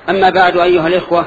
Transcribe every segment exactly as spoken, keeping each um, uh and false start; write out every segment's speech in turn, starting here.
أما بعد أيها الإخوة،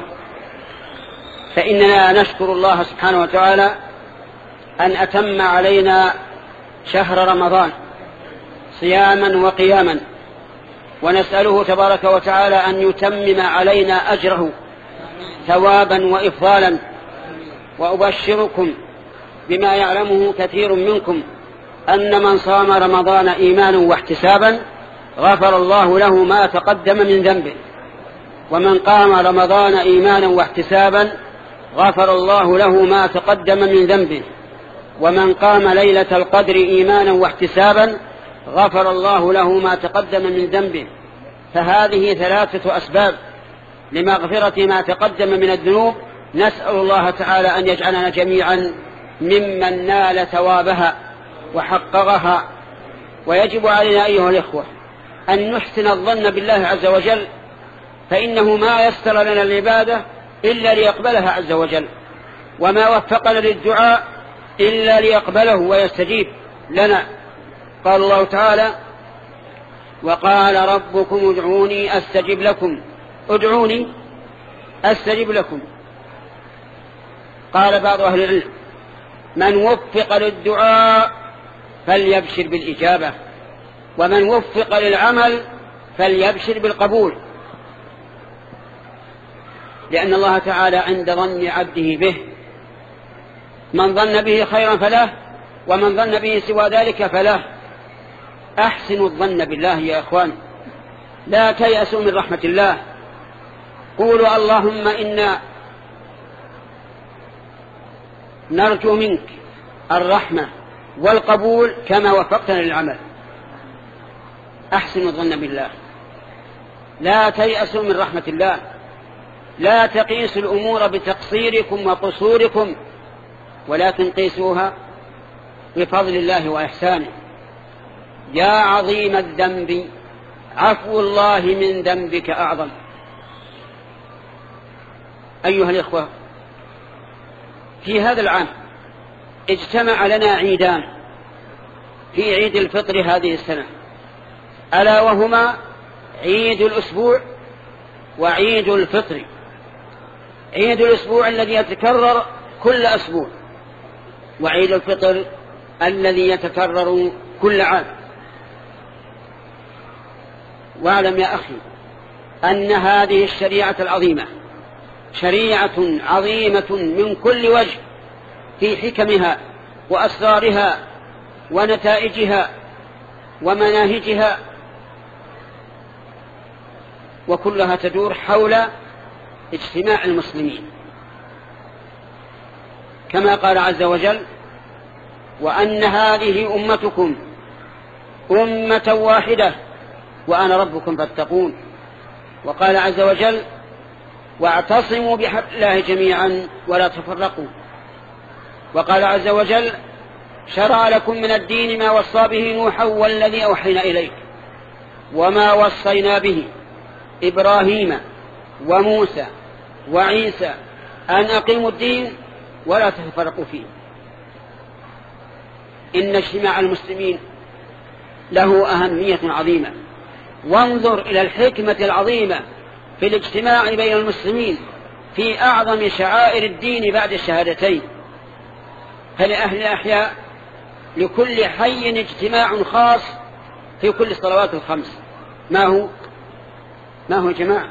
فإننا نشكر الله سبحانه وتعالى أن أتم علينا شهر رمضان صياما وقياما، ونسأله تبارك وتعالى أن يتمم علينا أجره ثوابا وإفضالا. وأبشركم بما يعلمه كثير منكم أن من صام رمضان إيمانا واحتسابا غفر الله له ما تقدم من ذنبه، ومن قام رمضان إيمانا واحتسابا غفر الله له ما تقدم من ذنبه، ومن قام ليلة القدر إيمانا واحتسابا غفر الله له ما تقدم من ذنبه. فهذه ثلاثة أسباب لمغفرة ما تقدم من الذنوب، نسأل الله تعالى أن يجعلنا جميعا ممن نال ثوابها وحققها. ويجب علينا أيها الإخوة أن نحسن الظن بالله عز وجل، فإنه ما يسر لنا العبادة إلا ليقبلها عز وجل، وما وفقنا للدعاء إلا ليقبله ويستجيب لنا. قال الله تعالى: وقال ربكم ادعوني أستجب لكم. ادعوني أستجب لكم. قال بعض أهل العلم: من وفق للدعاء فليبشر بالإجابة، ومن وفق للعمل فليبشر بالقبول، لأن الله تعالى عند ظن عبده به. من ظن به خيرا فله، ومن ظن به سوى ذلك فله. أحسنوا الظن بالله يا أخوان، لا تيأسوا من رحمة الله. قولوا اللهم إنا نرجو منك الرحمة والقبول كما وفقتنا للعمل. أحسنوا الظن بالله، لا تيأسوا من رحمة الله. لا تقيسوا الأمور بتقصيركم وقصوركم، ولكن قيسوها بفضل الله وإحسانه. يا عظيم الذنب عفو الله من ذنبك أعظم. أيها الإخوة، في هذا العام اجتمع لنا عيدان في عيد الفطر هذه السنة، ألا وهما عيد الأسبوع وعيد الفطر. عيد الأسبوع الذي يتكرر كل أسبوع، وعيد الفطر الذي يتكرر كل عام. واعلم يا أخي أن هذه الشريعة العظيمة شريعة عظيمة من كل وجه، في حكمها وأسرارها ونتائجها ومناهجها، وكلها تدور حول اجتماع المسلمين، كما قال عز وجل: وأن هذه أمتكم أمة واحدة وأنا ربكم فاتقون. وقال عز وجل: واعتصموا بحبل الله جميعا ولا تفرقوا. وقال عز وجل: شرع لكم من الدين ما وصى به نوحا والذي أوحينا إليك وما وصينا به إبراهيم وموسى وعيسى أن أقيموا الدين ولا تفرقوا فيه. إن اجتماع المسلمين له أهمية عظيمة. وانظر إلى الحكمة العظيمة في الاجتماع بين المسلمين في أعظم شعائر الدين بعد الشهادتين. فلأهل الأحياء لكل حي اجتماع خاص في كل الصلوات الخمس. ما هو ما هو جماعة؟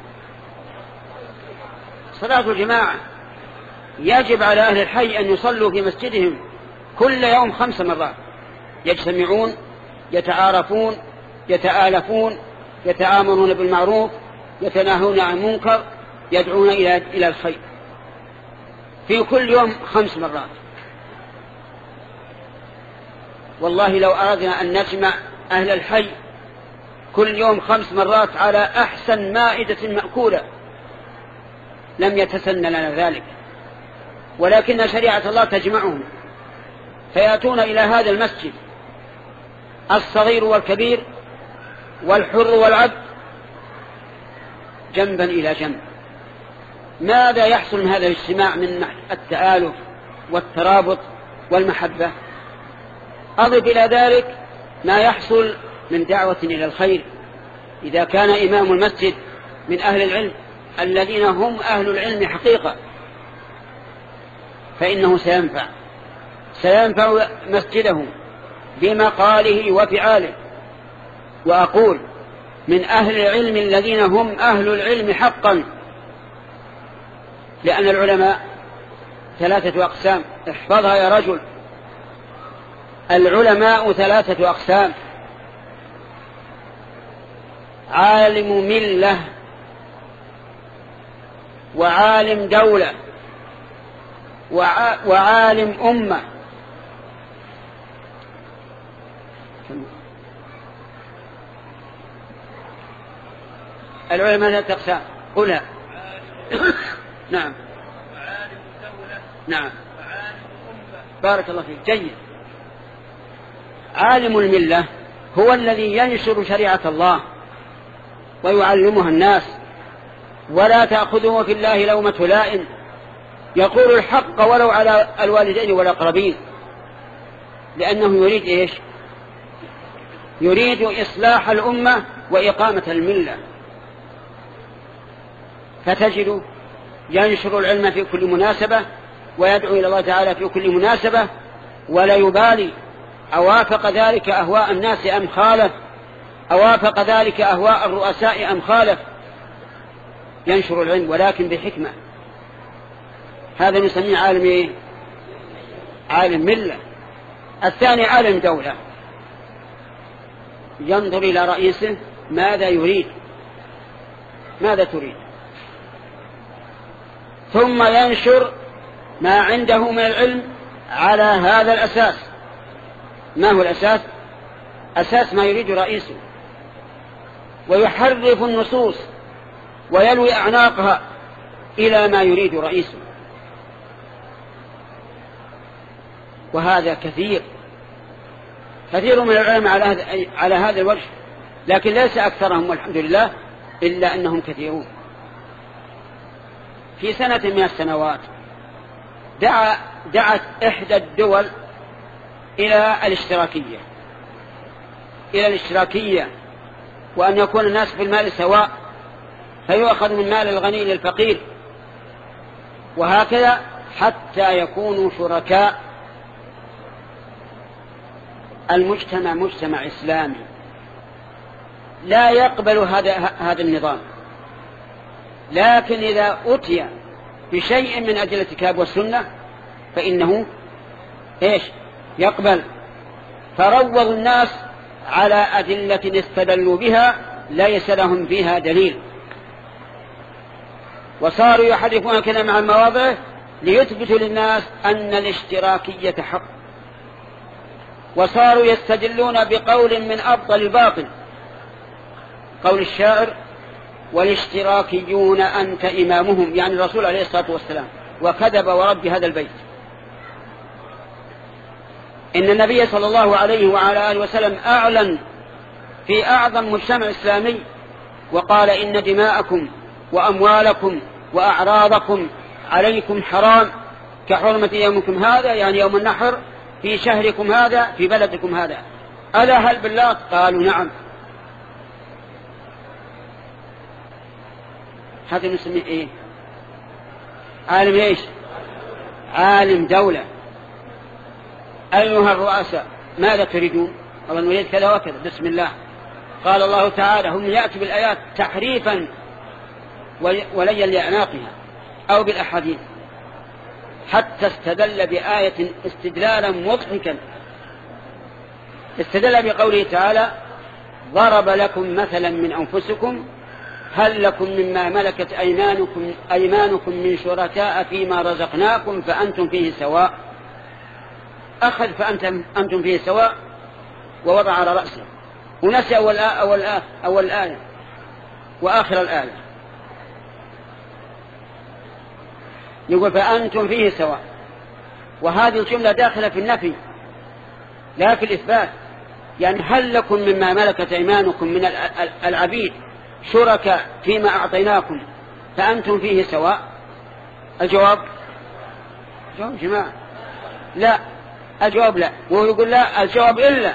صلاة الجماعة. يجب على أهل الحي أن يصلوا في مسجدهم كل يوم خمس مرات، يجتمعون، يتعارفون، يتآلفون، يتآمرون بالمعروف، يتناهون عن المنكر، يدعون إلى إلى الخير، في كل يوم خمس مرات. والله لو أردنا أن نجمع أهل الحي كل يوم خمس مرات على أحسن مائدة مأكولة لم يتسن لنا ذلك، ولكن شريعة الله تجمعهم، فيأتون إلى هذا المسجد الصغير والكبير والحر والعبد جنبا إلى جنب. ماذا يحصل من هذا الاجتماع من التآلف والترابط والمحبة؟ أضف إلى ذلك ما يحصل من دعوة إلى الخير. إذا كان إمام المسجد من أهل العلم الذين هم أهل العلم حقيقة فإنه سينفع سينفع مسجده بمقاله وفعاله. وأقول من أهل العلم الذين هم أهل العلم حقا، لأن العلماء ثلاثة أقسام، احفظها يا رجل، العلماء ثلاثة أقسام: عالم ملة، وعالم دولة، وعالم أمة. العلماء ثلاثة أقسام، قلها. نعم. وعالم دولة. نعم. وعالم أمة. بارك الله فيك. جيد. عالم الملة هو الذي ينشر شريعة الله ويعلمها الناس، ولا تأخذه في الله لومة لائم، يقول الحق ولو على الوالدين والأقربين، لأنه يريد إيش؟ يريد إصلاح الأمة وإقامة الملة. فتجد ينشر العلم في كل مناسبة ويدعو إلى الله تعالى في كل مناسبة، ولا يبالي أوافق ذلك أهواء الناس أم خالف، أوافق ذلك أهواء الرؤساء أم خالف، ينشر العلم ولكن بحكمة. هذا نسميه عالم إيه؟ عالم ملة. الثاني عالم دولة، ينظر إلى رئيسه ماذا يريد، ماذا تريد، ثم ينشر ما عنده من العلم على هذا الأساس. ما هو الأساس؟ أساس ما يريد رئيسه، ويحرف النصوص ويلوي أعناقها إلى ما يريد رئيسه. وهذا كثير كثير من العلماء على هذا على هذا الوجه، لكن ليس أكثرهم والحمد لله، إلا أنهم كثيرون. في سنة من السنوات دعا دعت إحدى الدول إلى الاشتراكية إلى الاشتراكية وأن يكون الناس في المال سواء، فيؤخذ من مال الغني للفقير، وهكذا حتى يكونوا شركاء. المجتمع مجتمع إسلامي لا يقبل هذا هذا النظام، لكن إذا أتي بشيء من أدلة الكتاب والسنة فإنه إيش؟ يقبل. فروضوا الناس على أدلة استدلوا بها ليس لهم فيها دليل، وصاروا يحرفون كلام عن مواضعه ليثبتوا للناس أن الاشتراكية حق، وصاروا يستدلون بقول من أبطل الباطل، قول الشاعر: والاشتراكيون أنت إمامهم، يعني الرسول عليه الصلاة والسلام، وكذب ورب هذا البيت. إن النبي صلى الله عليه وعلى آله وسلم أعلن في أعظم مجتمع إسلامي وقال: إن دماءكم وأموالكم وأعراضكم عليكم حرام كحرمة يومكم هذا، يعني يوم النحر، في شهركم هذا في بلدكم هذا. ألا هل بالله؟ قالوا نعم. هذا نسميه إيه؟ عالم إيش؟ عالم دولة. أيها الرؤساء ماذا تريدون؟ والله نريد كذا وكذا، بسم الله. قال الله تعالى: هم يأتوا بالآيات تحريفا وليا لأعناقها، أو بالأحاديث، حتى استدل بآية استدلالا مضحكا. استدل بقوله تعالى: ضرب لكم مثلا من أنفسكم هل لكم مما ملكت أيمانكم, أيمانكم من شركاء فيما رزقناكم فأنتم فيه سواء. أخذ فأنتم أنتم فيه سواء ووضع على رأسه، ونسي أول آية, أول آية, أول آية وآخر الآية، يقول فأنتم فيه سواء. وهذه الجملة داخلة في النفي لا في الإثبات. يعني هل لكم مما ملكت أيمانكم من العبيد شركاء فيما أعطيناكم فأنتم فيه سواء؟ الجواب جواب جماعة لا، الجواب لا. وهو يقول لا، الجواب إلا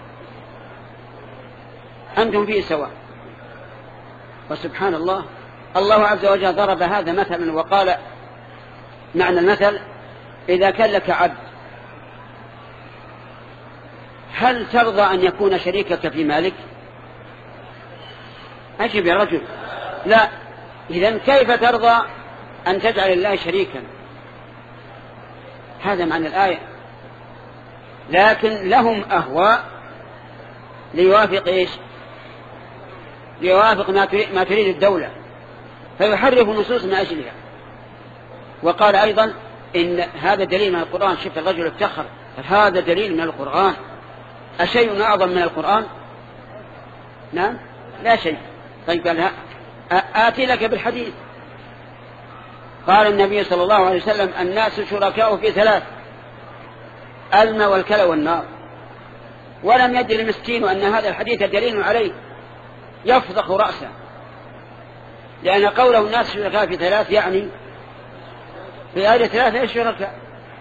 أنتم فيه سواء. وسبحان الله، الله عز وجل ضرب هذا مثلا وقال معنى المثل: إذا كان لك عبد هل ترضى أن يكون شريكك في مالك؟ أجب يا رجل: لا. إذن كيف ترضى أن تجعل الله شريكا؟ هذا معنى الآية. لكن لهم أهواء ليوافق إيش؟ ليوافق ما تريد الدولة، فيحرف النصوص من أجلها. وقال أيضا: إن هذا دليل من القرآن. شفت الرجل افتخر: هذا دليل من القرآن. أشيء أعظم من القرآن؟ نعم، لا شيء. طيب قال: آتي لك بالحديث. قال النبي صلى الله عليه وسلم: الناس شركاء في ثلاث: الماء والكلى والنار. ولم يدري المسكين أن هذا الحديث دليل عليه، يفضح رأسه، لأن قوله الناس شركاء في ثلاث يعني في آية ثلاثة الشركاء.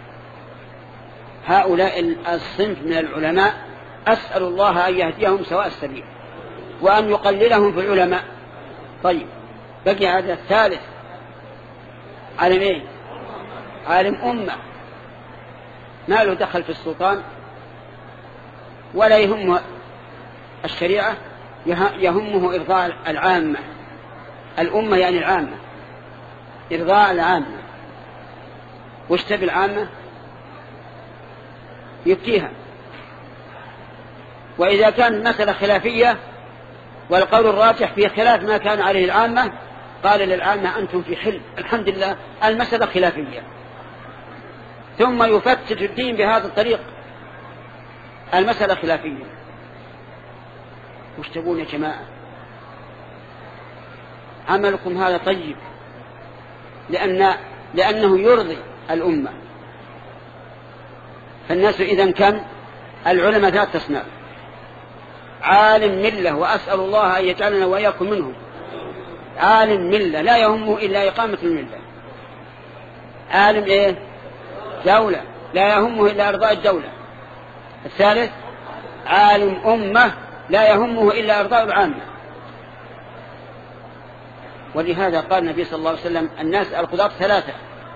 هؤلاء الصنف من العلماء أسأل الله أن يهديهم سواء السبيل وأن يقللهم في العلماء. طيب، بقي هذا الثالث: عالم إيه؟ عالم أمة، ما له دخل في السلطان ولا يهمه الشريعة، يهمه إرضاء العامة. الأمة يعني العامة، إرضاء العامة. وش تبي العامة؟ يبكيها. وإذا كان مسألة خلافية والقول الراجح في خلاف ما كان عليه العامة، قال للعامة: أنتم في حل، الحمد لله، المسألة خلافية. ثم يفتت الدين بهذا الطريق، المسألة خلافية. وش تبون يا جماعة؟ عملكم هذا طيب، لأن لأنه يرضي الأمة. فالناس إذن كم؟ العلماء ذات تصنع: عالم ملة، وأسأل الله أن يجعلنا وإياكم منهم. عالم ملة لا يهمه إلا إقامة الملة. عالم إيه؟ دولة لا يهمه إلا إرضاء الدولة. الثالث: عالم أمة لا يهمه إلا إرضاء العامة. ولهذا قال النبي صلى الله عليه وسلم: الناس القضاة ثلاثة: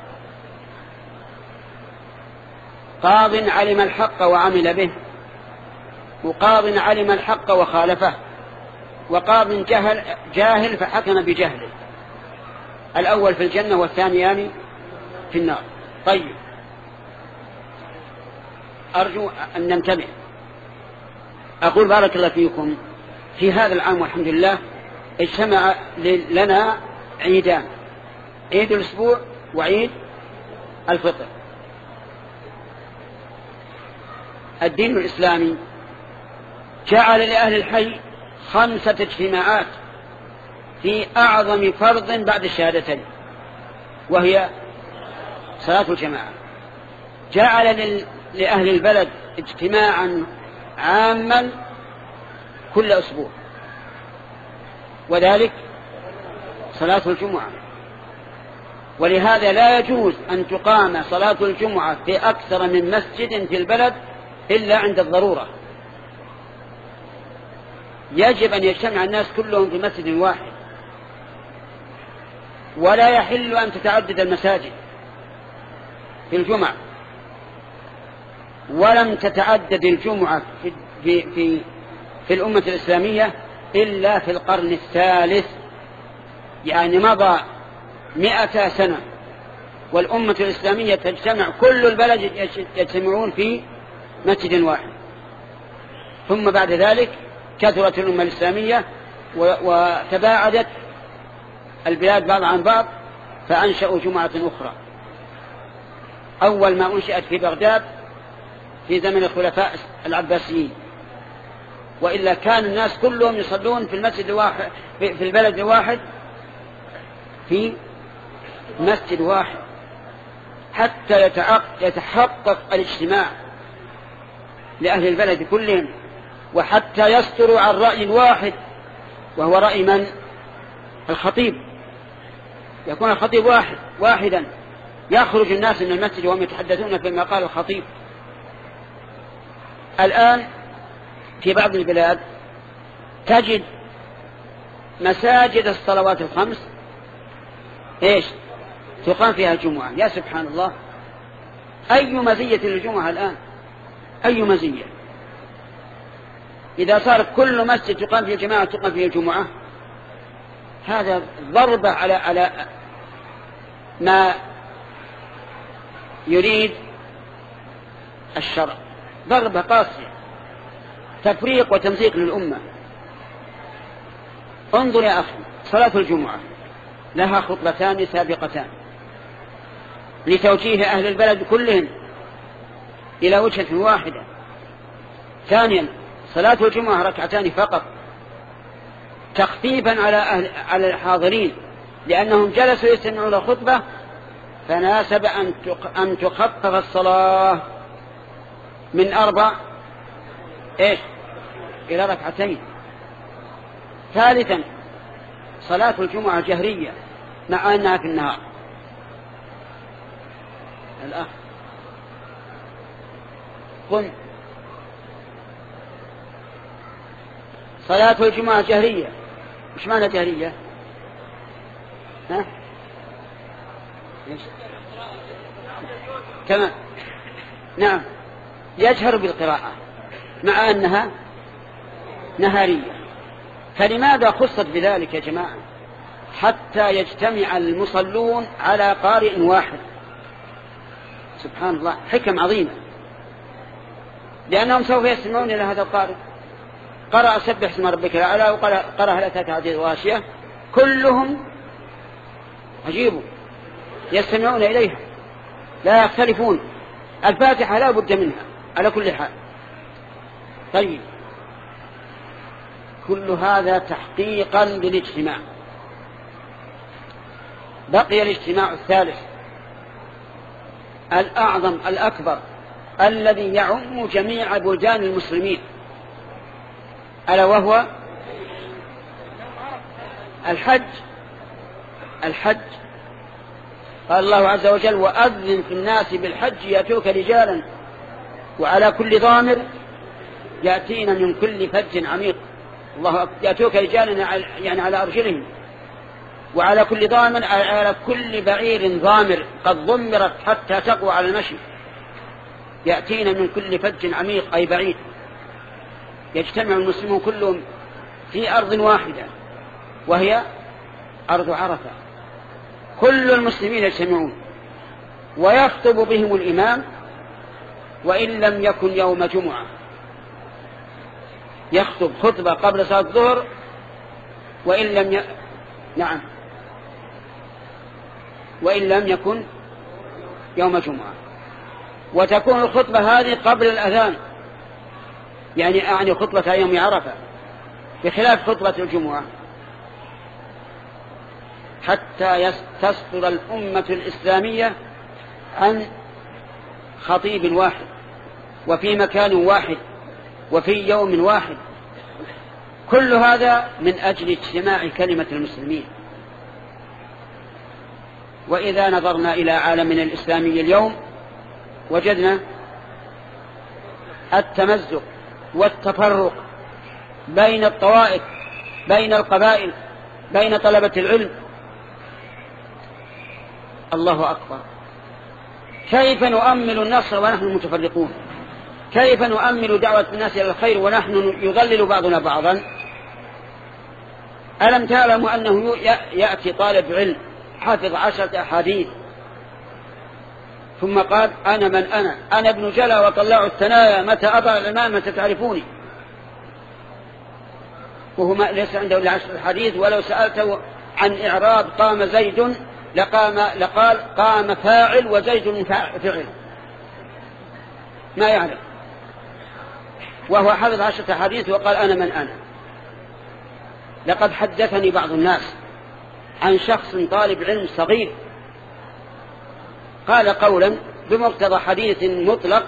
قاض علم الحق وعمل به، وقاض علم الحق وخالفه، وقاض جهل, جاهل فحكم بجهله. الأول في الجنة والثانيان في النار. طيب، أرجو أن ننتبه. أقول بارك الله فيكم، في هذا العام والحمد لله اجتمع لنا عيدان: عيد الأسبوع وعيد الفطر. الدين الإسلامي جعل لأهل الحي خمسة اجتماعات في أعظم فرض بعد الشهادتين، وهي صلاة الجماعة. جعل لأهل البلد اجتماعا عاما كل أسبوع، وذلك صلاة الجمعة. ولهذا لا يجوز أن تقام صلاة الجمعة في أكثر من مسجد في البلد إلا عند الضرورة. يجب أن يجتمع الناس كلهم في مسجد واحد، ولا يحل أن تتعدد المساجد في الجمعة. ولم تتعدد الجمعة في, في, في, في الأمة الإسلامية إلا في القرن الثالث، يعني مضى مئة سنة والأمة الإسلامية تجتمع، كل البلد يجتمعون في مسجد واحد. ثم بعد ذلك كثرت الأمة الإسلامية وتباعدت البلاد بعض عن بعض، فأنشأوا جمعة أخرى. أول ما أنشأت في بغداد في زمن الخلفاء العباسيين، وإلا كان الناس كلهم يصلون في المسجد الواحد في البلد الواحد في مسجد واحد، حتى يتحقق الاجتماع لأهل البلد كلهم، وحتى يصدروا عن رأي واحد، وهو رأي من؟ الخطيب. يكون الخطيب واحد واحدا، يخرج الناس من المسجد وهم يتحدثون فيما قال الخطيب. الآن في بعض البلاد تجد مساجد الصلوات الخمس إيش تقام فيها الجمعة. يا سبحان الله، أي مزية للجمعة الآن، أي مزية إذا صار كل مسجد تقام فيه الجماعة تقام فيه الجمعة. هذا ضربة على على ما يريد الشرع، ضربة قاسية، تفريق وتمزيق للأمة. انظر يا أخي، صلاة الجمعة لها خطبتان سابقتان لتوجيه أهل البلد كلهم إلى وجهة واحدة. ثانيا صلاة الجمعة ركعتان فقط تخفيفا على أهل على الحاضرين، لأنهم جلسوا يستمعون الخطبة، فناسب أن تخفف الصلاة من أربع إيش إلى ركعتين. ثالثا صلاة الجمعة جهرية مع أنها في النهار. الأخ قم. صلاة الجمعة جهرية. مش معنى جهرية؟ ها؟ تمام، نعم، يجهر بالقراءة مع أنها نهارية. فلماذا خصت بذلك يا جماعة؟ حتى يجتمع المصلون على قارئ واحد. سبحان الله، حكم عظيمة، لأنهم سوف يستمعون إلى هذا القارئ. قرأ سبح اسم ربك الأعلى وقرأ هل أتاك حديث الغاشية، كلهم عجيب يستمعون إليها لا يختلفون. الفاتحة لا بد منها على كل حال. طيب، كل هذا تحقيقا للاجتماع. بقي الاجتماع الثالث الأعظم الأكبر الذي يعم جميع بلدان المسلمين، ألا وهو الحج. الحج قال الله عز وجل: وأذن في الناس بالحج يأتوك رجالا وعلى كل ضامر يأتين من كل فج عميق. الله يأتوك رجالا يعني على أرجلهم، وعلى كل ضامر على كل بعير ضامر قد ضمرت حتى تقوى على المشي. يأتين من كل فج عميق أي بعيد. يجتمع المسلمون كلهم في أرض واحدة وهي أرض عرفة. كل المسلمين يجتمعون ويخطب بهم الإمام، وإن لم يكن يوم جمعة يخطب خطبة قبل صلاة الظهر، وإن لم ي... نعم وإن لم يكن يوم جمعة. وتكون الخطبة هذه قبل الأذان، يعني أعني خطبة يوم عرفة، بخلاف خطبة الجمعة، حتى تصدر الأمة الإسلامية عن خطيب واحد وفي مكان واحد وفي يوم واحد. كل هذا من أجل اجتماع كلمة المسلمين. وإذا نظرنا إلى عالمنا الإسلامي اليوم وجدنا التمزق والتفرق بين الطوائف، بين القبائل، بين طلبة العلم. الله أكبر، كيف نؤمل النصر ونحن متفرقون؟ كيف نؤمل دعوة الناس إلى الخير ونحن يضلل بعضنا بعضا؟ ألم تعلموا أنه يأتي طالب علم حافظ عشرة أحاديث ثم قال: أنا من أنا أنا ابن جلا وطلع الثنايا، متى أضع الإمامة تعرفوني؟ وهو ليس عنده إلا عشرة أحاديث، ولو سألته عن إعراب قام زيد لقام لقال قام فاعل وزيد فعل، ما يعرف، وهو حفظ عشرة حديث وقال أنا من أنا. لقد حدثني بعض الناس عن شخص طالب علم صغير قال قولا بمقتضى حديث مطلق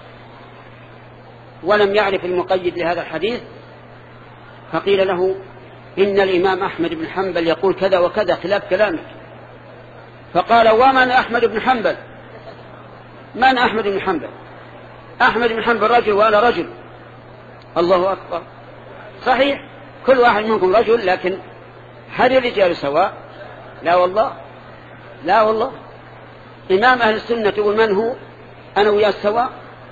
ولم يعرف المقيد لهذا الحديث، فقيل له: إن الإمام أحمد بن حنبل يقول كذا وكذا خلاف كلامك. فقال: ومن أحمد بن حنبل؟ من أحمد بن حنبل؟ أحمد بن حنبل رجل وأنا رجل. الله أكبر، صحيح كل واحد منكم رجل، لكن هل الرجال سواء؟ لا والله، لا والله، إمام أهل السنة تقول من هو؟ أنا وياه سواء.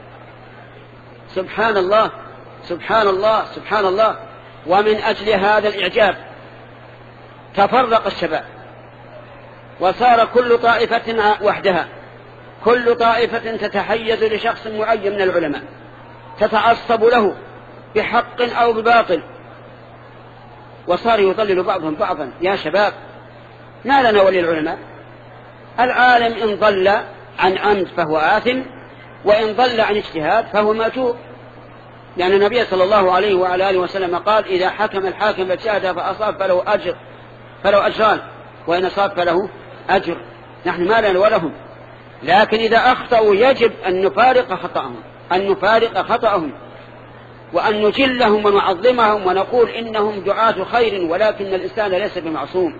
سبحان الله سبحان الله سبحان الله. ومن أجل هذا الإعجاب تفرق الشباب وصار كل طائفة وحدها، كل طائفة تتحيز لشخص معين من العلماء، تتعصب له بحق أو بباطل، وصار يضلل بعضهم بعضا. يا شباب، ما لنا ولي العلماء؟ العالم إن ضل عن عمد فهو آثم، وإن ضل عن اجتهاد فهو مأجور، لأن يعني النبي صلى الله عليه وعلى آله وسلم قال: إذا حكم الحاكم فاجتهد فأصاب فله أجر فله أجران، وإن أصاب فله أجر. نحن ما لنا ولهم، لكن إذا أخطأوا يجب أن نفارق خطأهم، أن نفارق خطأهم وأن نجلهم ونعظمهم ونقول إنهم دعاة خير، ولكن الإنسان ليس بمعصوم.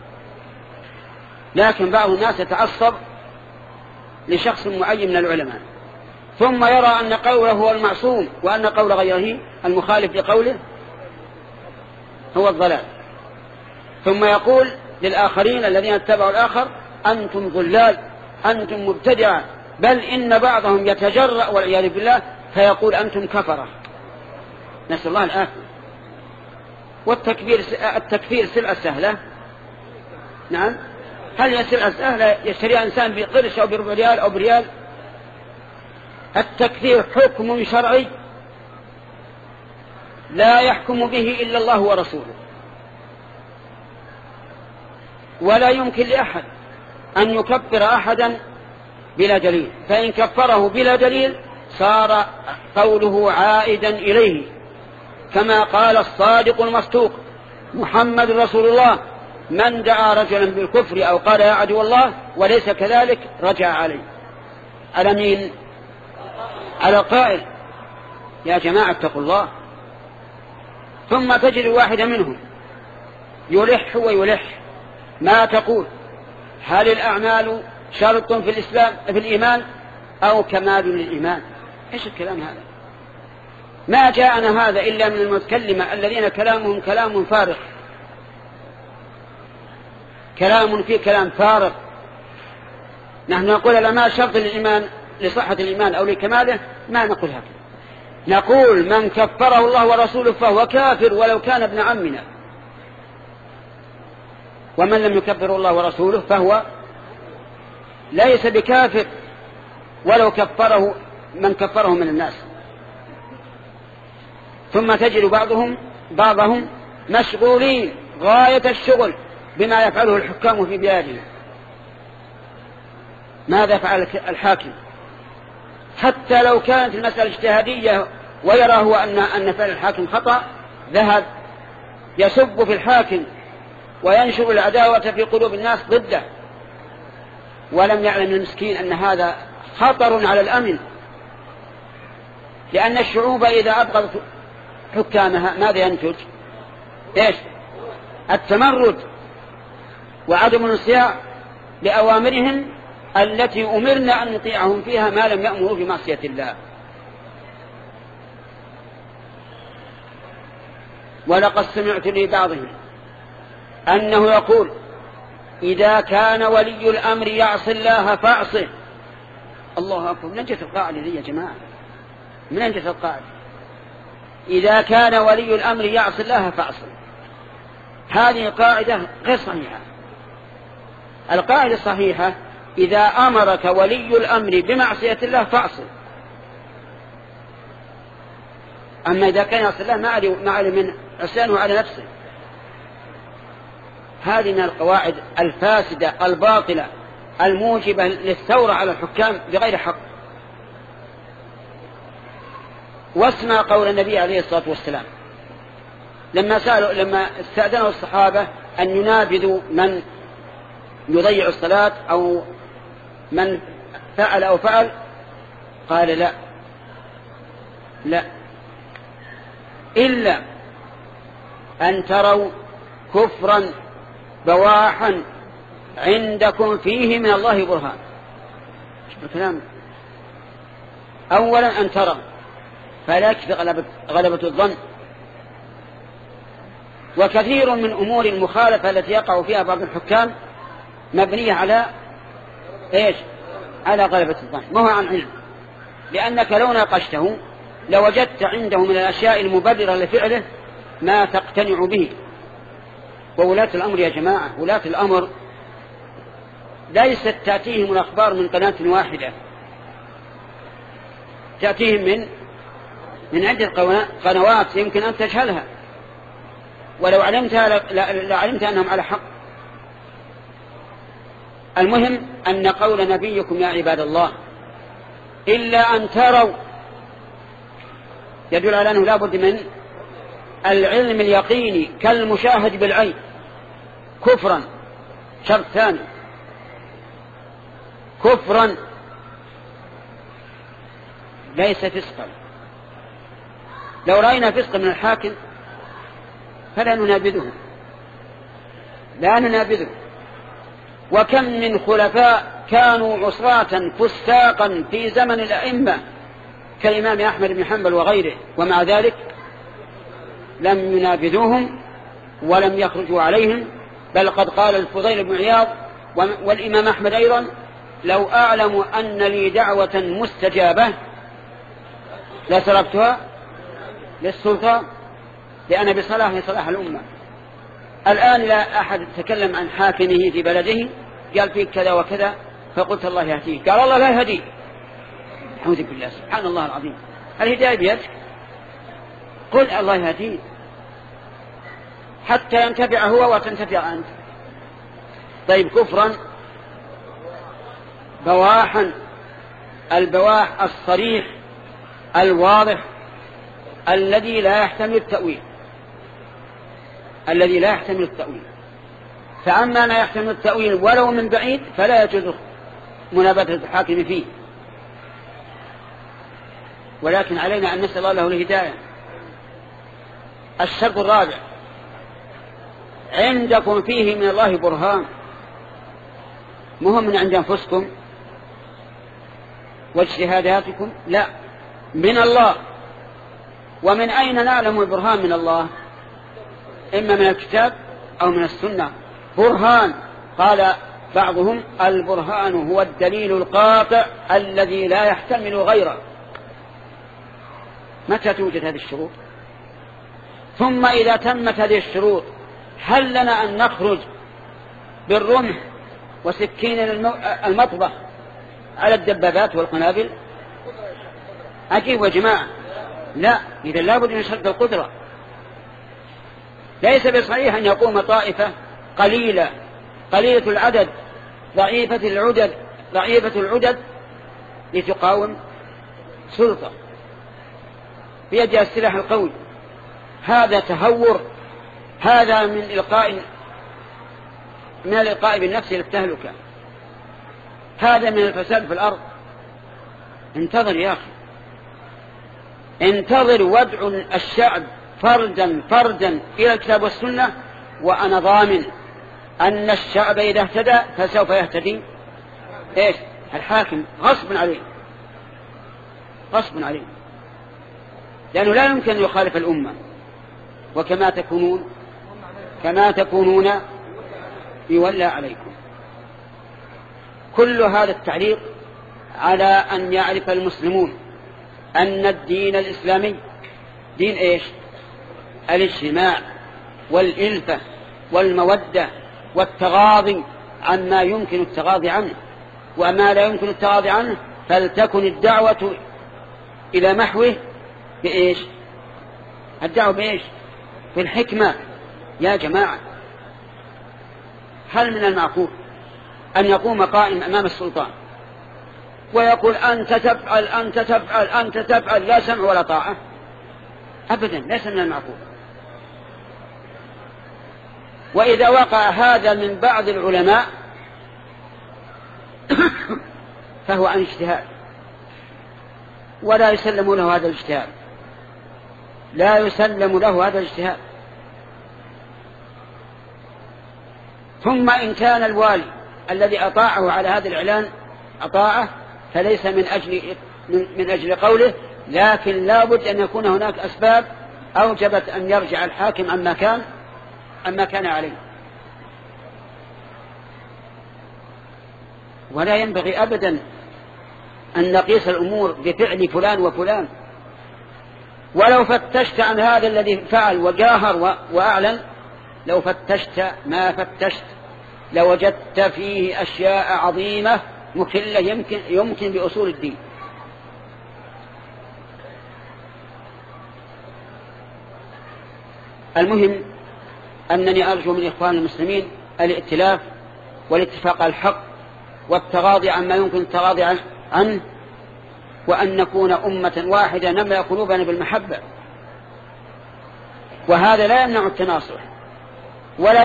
لكن بعض الناس يتعصب لشخص معين من العلماء، ثم يرى أن قوله هو المعصوم وأن قول غيره المخالف لقوله هو الضلال، ثم يقول للآخرين الذين اتبعوا الآخر: أنتم ضلال، أنتم مبتدعة، بل إن بعضهم يتجرأ والعياذ بالله فيقول: أنتم كفرة. نسأل الله العافية. والتكفير التكفير سلعة سهلة. نعم، هل هي سلعة سهلة يشتريها إنسان بقرش أو بربع ريال أو بريال؟ التكفير حكم شرعي لا يحكم به إلا الله ورسوله، ولا يمكن لأحد أن يكفر أحدا بلا دليل، فإن كفره بلا دليل صار قوله عائدا إليه، كما قال الصادق المصدوق: محمد رسول الله، من دعا رجلا بالكفر أو قال يا عدو الله وليس كذلك رجع عليه. على مين؟ على القائل. يا جماعة اتقوا الله. ثم تجد واحد منهم يلح ويلح: ما تقول؟ هل الأعمال شرط في الإسلام في الإيمان أو كمال للإيمان؟ إيش الكلام هذا؟ ما جاءنا هذا إلا من المتكلمة الذين كلامهم كلام فارغ، كلام فيه كلام فارغ. نحن نقول الأعمال شرط للإيمان لصحة الإيمان أو لكماله، ما نقول هكذا. نقول: من كفره الله ورسوله فهو كافر ولو كان ابن عمنا، ومن لم يكفره الله ورسوله فهو ليس بكافر ولو كفره من كفره من الناس. ثم تجد بعضهم بعضهم مشغولين غاية الشغل بما يفعله الحكام في بلادهم. ماذا فعل الحاكم؟ حتى لو كانت المسألة اجتهادية ويرى هو أن أن فعل الحاكم خطأ، ذهب يسب في الحاكم وينشر العداوة في قلوب الناس ضده، ولم يعلم المسكين أن هذا خطر على الأمن، لأن الشعوب إذا أبغضت حكامها ماذا ينتج؟ إيش؟ التمرد وعدم الانصياع لأوامرهم التي أمرنا أن نطيعهم فيها ما لم يأمروا بمعصية الله. ولقد سمعت لبعضهم أنه يقول: إذا كان ولي الأمر يعصي الله فاعصه. الله أكبر. من أين جت القاعدة دي يا جماعة؟ من أين جت القاعدة؟ إذا كان ولي الأمر يعصي الله فاعصه. هذه قاعدة غير صحيحة. القاعدة الصحيحة: إذا أمرك ولي الأمر بمعصية الله فاعصه. أما إذا كان يعصي الله ما علم من عصيانه على نفسه. هذه من القواعد الفاسدة الباطلة الموجبة للثورة على الحكام بغير حق. واسمع قول النبي عليه الصلاة والسلام لما سألوا لما استأذنوا الصحابة أن ينابذوا من يضيع الصلاة أو من فعل أو فعل، قال: لا لا إلا أن تروا كفرا بواحا عندكم فيه من الله برهان. شوف الكلام. أولا أن تروا، فلا يكفي غلبة, غلبة الظن. وكثير من أمور المخالفة التي يقع فيها بعض الحكام مبنية على إيش؟ على غلبة الظن، ما هو عن علم. لأنك لو ناقشته لوجدت عنده من الأشياء المبررة لفعله ما تقتنع به. وولاة الأمر يا جماعة، ولاة الأمر ليست تأتيهم الأخبار من قناة واحدة، تأتيهم من من عدة قنوات يمكن أن تجهلها، ولو علمتها لعلمت أنهم على حق. المهم أن قول نبيكم يا عباد الله إلا أن تروا يدل على أنه لا بد من العلم اليقيني كالمشاهد بالعين كفرا. شرط ثاني كفرا ليس فسقا. لو رأينا فسقا من الحاكم فلا ننابذه، لا ننابذه. وكم من خلفاء كانوا عصاة فساقا في زمن الأئمة كالإمام أحمد بن حنبل وغيره، ومع ذلك لم ينابذوهم ولم يخرجوا عليهم. بل قد قال الفضيل بن عياض والإمام أحمد أيضا لو أعلم أن لي دعوة مستجابة لسربتها للسلطان لأن بصلاح صلاح الأمة. الآن لا أحد تكلم عن حاكمه في بلده قال فيك كذا وكذا فقلت الله يهديه، قال الله لا يهديه. أعوذ بالله، سبحان الله العظيم، الهداية بيدك، قل الله يهديه حتى ينتفع هو وتنتفع أنت. طيب كفرا بواحا، البواح الصريح الواضح الذي لا يحتمل التأويل، الذي لا يحتمل التأويل. فأما ما يحتمل التأويل ولو من بعيد فلا يجوز منابذة الحاكم فيه، ولكن علينا أن نسأل الله له الهداية. الشرط الرابع عندكم فيه من الله برهان، مهم من عند أنفسكم واجتهاداتكم، لا، من الله. ومن أين نعلم البرهان من الله؟ إما من الكتاب أو من السنة. برهان قال بعضهم البرهان هو الدليل القاطع الذي لا يحتمل غيره. متى توجد هذه الشروط؟ ثم إذا تمت هذه الشروط هل لنا أن نخرج بالرمح وسكين المطبخ على الدبابات والقنابل؟ عجيب يا جماعة، لا، إذا لابد من شرط القدرة. ليس بصحيح أن يقوم طائفة قليلة قليلة العدد ضعيفة العدد ضعيفة العدد لتقاوم سلطة بيدها السلاح القوي. هذا تهور، هذا من إلقاء من الإلقاء بالنفس للتهلكة، هذا من الفساد في الأرض. انتظر يا أخي، انتظر وادع الشعب فردا فردا إلى الكتاب والسنة، وأنا ضامن أن الشعب إذا اهتدى فسوف يهتدي إيش؟ الحاكم غصب عليه، غصب عليه، لأنه لا يمكن أن يخالف الأمة. وكما تكونون كما تكونون يولى عليكم. كل هذا التعليق على أن يعرف المسلمون أن الدين الإسلامي دين إيش؟ الاجتماع والإلفة والمودة والتغاضي عما يمكن التغاضي عنه، وما لا يمكن التغاضي عنه فلتكن الدعوة إلى محوه بإيش؟ الدعوة بإيش؟ بالحكمة. يا جماعة، هل من المعقول أن يقوم قائم أمام السلطان ويقول أنت تفعل أنت تفعل أنت تفعل لا سمع ولا طاعة؟ أبدا، ليس من المعقول. وإذا وقع هذا من بعض العلماء فهو عن اجتهاد، ولا يسلم له هذا الاجتهاد، لا يسلم له هذا الاجتهاد. ثم إن كان الوالي الذي أطاعه على هذا الإعلان أطاعه فليس من أجل من أجل قوله، لكن لا بد أن يكون هناك أسباب أوجبت أن يرجع الحاكم عما كان عما كان عليه. ولا ينبغي أبدا أن نقيس الأمور بفعل فلان وفلان. ولو فتشت عن هذا الذي فعل وجاهر وأعلن، لو فتشت ما فتشت لوجدت فيه أشياء عظيمة مخلة يمكن, يمكن بأصول الدين. المهم أنني أرجو من إخوان المسلمين الائتلاف والاتفاق على الحق والتغاضي عما يمكن التغاضي عنه، وأن نكون أمة واحدة نملأ قلوبنا بالمحبة. وهذا لا يمنع التناصح ولا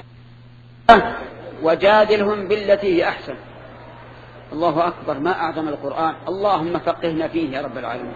وجادلهم بالتي هي أحسن. الله أكبر، ما أعظم القرآن. اللهم فقهنا فيه يا رب العالمين.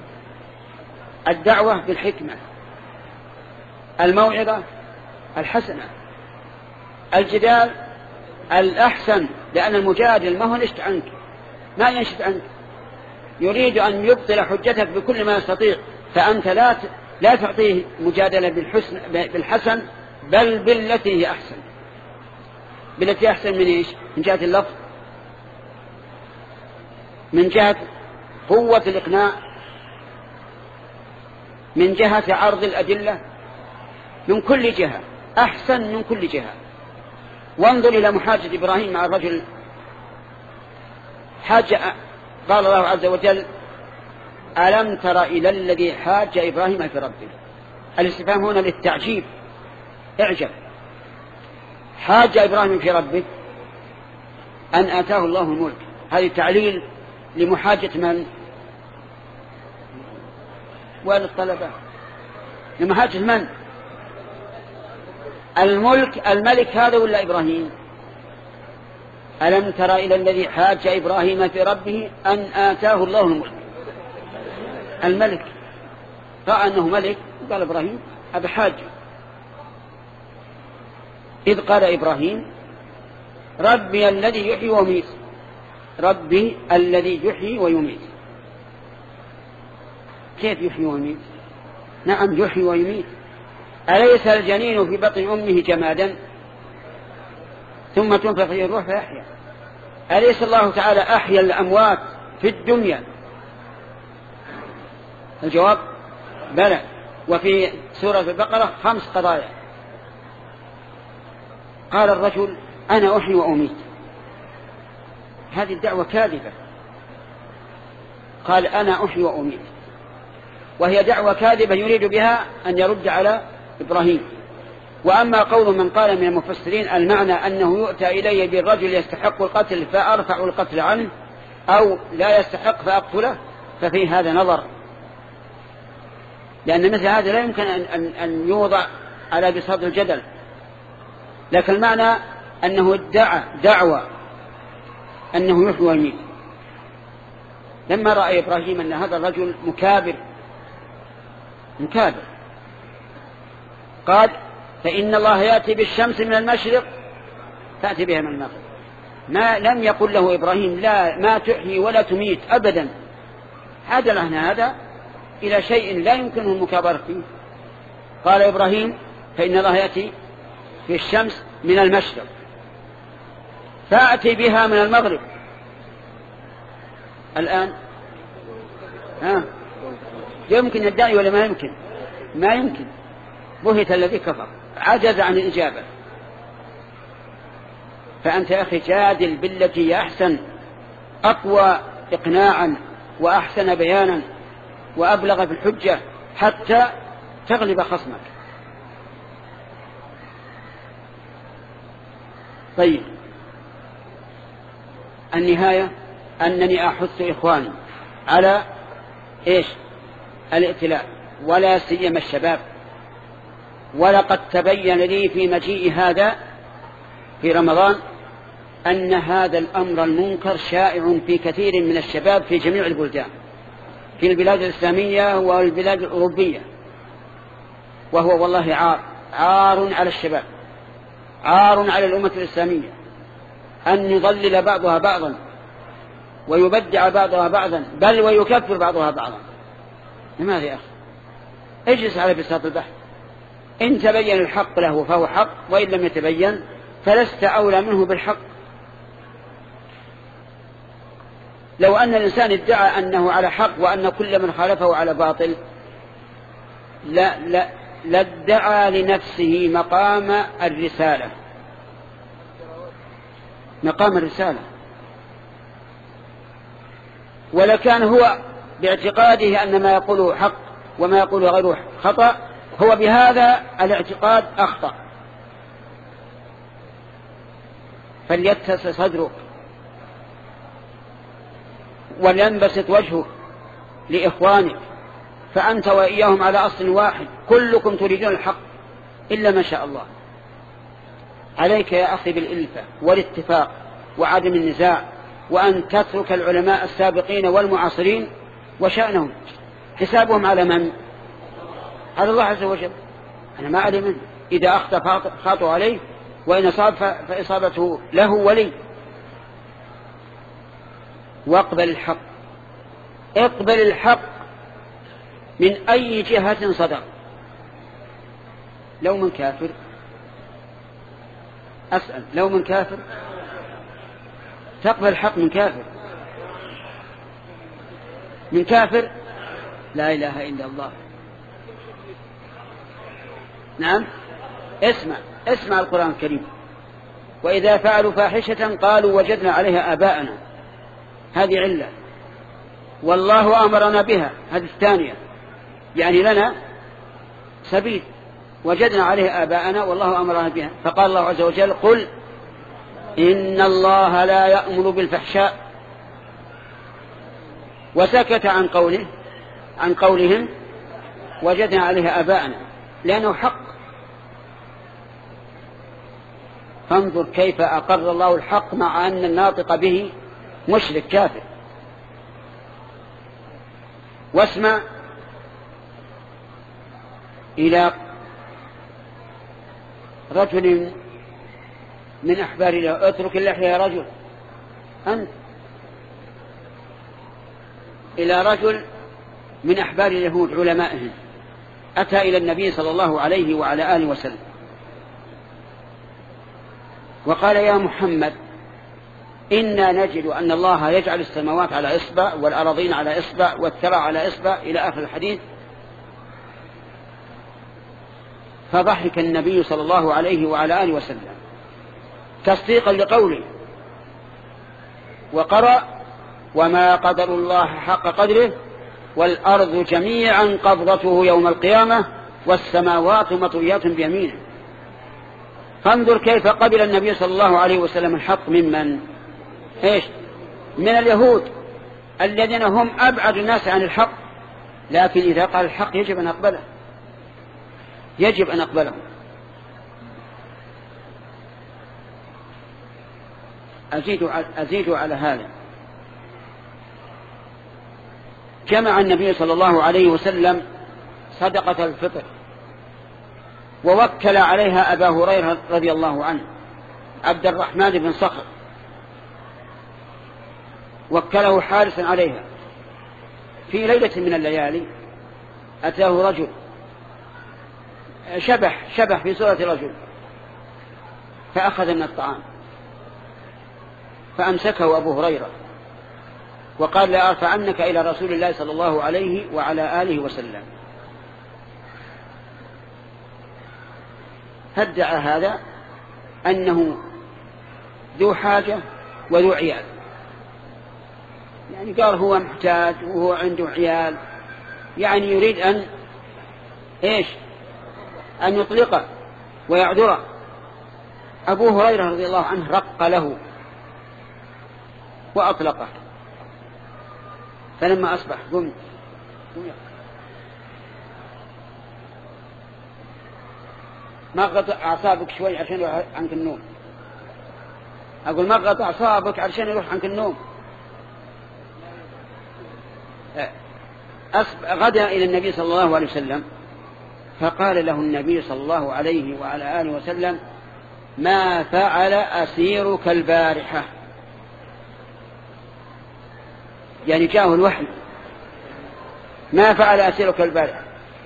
الدعوة بالحكمة، الموعظة الحسنة، الجدال الأحسن، لأن المجادل ما هو نشت عنك، ما ينشت عنك، يريد أن يبطل حجتك بكل ما يستطيع، فأنت لا لا تعطيه مجادلة بالحسن بالحسن بل بالتي هي أحسن. بالتي أحسن من إيش؟ من جهة اللفظ، من جهة قوة الإقناع، من جهة عرض الأدلة، من كل جهة أحسن، من كل جهة. وانظر إلى محاجة إبراهيم مع الرجل. حاج قال الله عز وجل: ألم تر إلى الذي حاج إبراهيم في ربه. الاستفهام هنا للتعجيب، اعجب. حاج إبراهيم في ربه أن آتاه الله الملك. هذه تعليل لمحاجة من؟ والطلبة. لمحاجة من؟ الملك، الملك هذا ولا إبراهيم؟ ألم تر إلى الذي حاج إبراهيم في ربه أن آتاه الله الملك. الملك رأى أنه ملك، قال إبراهيم هذا حاج. إذ قال إبراهيم: ربي الذي يحيي ويميت. ربي الذي يحيي ويميت. كيف يحيي ويميت؟ نعم يحيي ويميت. أليس الجنين في بطن أمه جمادا ثم تنفخ فيه الروح فيحيا؟ أليس الله تعالى أحيا الأموات في الدنيا؟ الجواب: بلى. وفي سورة البقرة خمس قضايا. قال الرجل: أنا أحيي وأميت. هذه الدعوة كاذبة. قال: أنا أحيي وأميت، وهي دعوة كاذبة يريد بها أن يرد على إبراهيم. وأما قول من قال من المفسرين المعنى أنه يؤتى إلي بالرجل يستحق القتل فأرفع القتل عنه، أو لا يستحق فأقتله، ففي هذا نظر، لأن مثل هذا لا يمكن أن, أن يوضع على بساط الجدل. لكن المعنى أنه ادعى دعوة أنه يحيي ويميت. لما رأى إبراهيم أن هذا الرجل مكابر مكابر قال: فإن الله يأتي بالشمس من المشرق فأتي بها من المغرب. ما لم يقل له إبراهيم لا ما تحيي ولا تميت أبدا. عدل عن هذا إلى شيء لا يمكنه المكابرة فيه. قال إبراهيم: فإن الله يأتي بالشمس من المشرق فأتي بها من المغرب. الآن ها يمكن الداعي ولا ما يمكن؟ ما يمكن. بهت الذي كفر، عجز عن الإجابة. فأنت يا أخي جادل بالتي هي أحسن، أقوى إقناعا وأحسن بيانا وأبلغ في الحجة حتى تغلب خصمك. طيب، النهاية أنني أحث إخواني على إيش؟ الائتلاف، ولا سيما الشباب. ولقد تبين لي في مجيء هذا في رمضان أن هذا الأمر المنكر شائع في كثير من الشباب في جميع البلدان، في البلاد الإسلامية والبلاد الأوروبية، وهو والله عار عار على الشباب، عار على الأمة الإسلامية أن يضلل بعضها بعضا ويبدع بعضها بعضا، بل ويكفر بعضها بعضا. لماذا يا أخي؟ اجلس على بساط البحث، إن تبين الحق له فهو حق، وإن لم يتبين فلست أولى منه بالحق. لو أن الإنسان ادعى أنه على حق وأن كل من خالفه على باطل لا لا لادعى لنفسه مقام الرسالة، مقام الرسالة، ولكان هو باعتقاده أن ما يقوله حق وما يقوله غيره خطأ، هو بهذا الاعتقاد أخطأ. فليتسع صدره ولينبسط وجهه لإخوانك، فأنت وإياهم على أصل واحد، كلكم تريدون الحق إلا ما شاء الله. عليك يا أخي بالإلفة والاتفاق وعدم النزاع، وأن تترك العلماء السابقين والمعاصرين وشأنهم حسابهم على من؟ على الله عز وجل. أنا ما أدري منه، إذا أخطأ خاطئ عليه، وإن صاب فإصابته له ولي. واقبل الحق، اقبل الحق من أي جهة صدر. لو من كافر، أسأل، لو من كافر تقبل الحق من كافر؟ من كافر؟ لا إله إلا الله. نعم، اسمع اسمع القرآن الكريم: وإذا فعلوا فاحشة قالوا وجدنا عليها آباءنا. هذه علة، والله أمرنا بها، هذه الثانية، يعني لنا سبيل، وجدنا عليها آباءنا والله أمرنا بها. فقال الله عز وجل: قل إن الله لا يأمر بالفحشاء. وسكت عن قوله عن قولهم وجدنا عليها آباءنا، لأنه حق. فانظر كيف أقر الله الحق مع أن الناطق به مشرك كافر. واسمع إلى رجل من أحبار الله: اترك اللحية يا رجل أنت. إلى رجل من أحبار اليهود علمائهم أتى إلى النبي صلى الله عليه وعلى آله وسلم وقال: يا محمد، إنا نجد أن الله يجعل السماوات على إصبع والأراضين على إصبع والثرى على إصبع إلى آخر الحديث. فضحك النبي صلى الله عليه وعلى آله وسلم تصديقا لقوله، وقرأ: وما قدر الله حق قدره والأرض جميعا قبضته يوم القيامة والسماوات مطويات بيمينه. فانظر كيف قبل النبي صلى الله عليه وسلم الحق ممن؟ إيش؟ من اليهود الذين هم أبعد الناس عن الحق، لكن إذا قال الحق يجب أن أقبله، يجب أن أقبله. أزيد أزيد على هذا: جمع النبي صلى الله عليه وسلم صدقة الفطر ووكل عليها أبا هريرة رضي الله عنه، عبد الرحمن بن صخر، وكله حارسا عليها. في ليلة من الليالي أتاه رجل شبح شبح في صورة رجل، فأخذ من الطعام فأمسكه أبو هريرة وقال: لأرفعنك إلى رسول الله صلى الله عليه وعلى آله وسلم. فادعى هذا أنه ذو حاجة وذو عيال، يعني قال هو محتاج وهو عنده عيال، يعني يريد أن إيش؟ أن يطلقه ويعذره. أبو هريرة رضي الله عنه رق له وأطلقه. فلما أصبح قم ما قطع أعصابك شوي عشان يروح عنك النوم. أقول ما قطع أعصابك عشان يروح عنك النوم. غدا إلى النبي صلى الله عليه وسلم فقال له النبي صلى الله عليه وعلى آله وسلم: ما فعل أسيرك البارحة؟ يعني جاءه الوحي: ما فعل أسيرك البارحة؟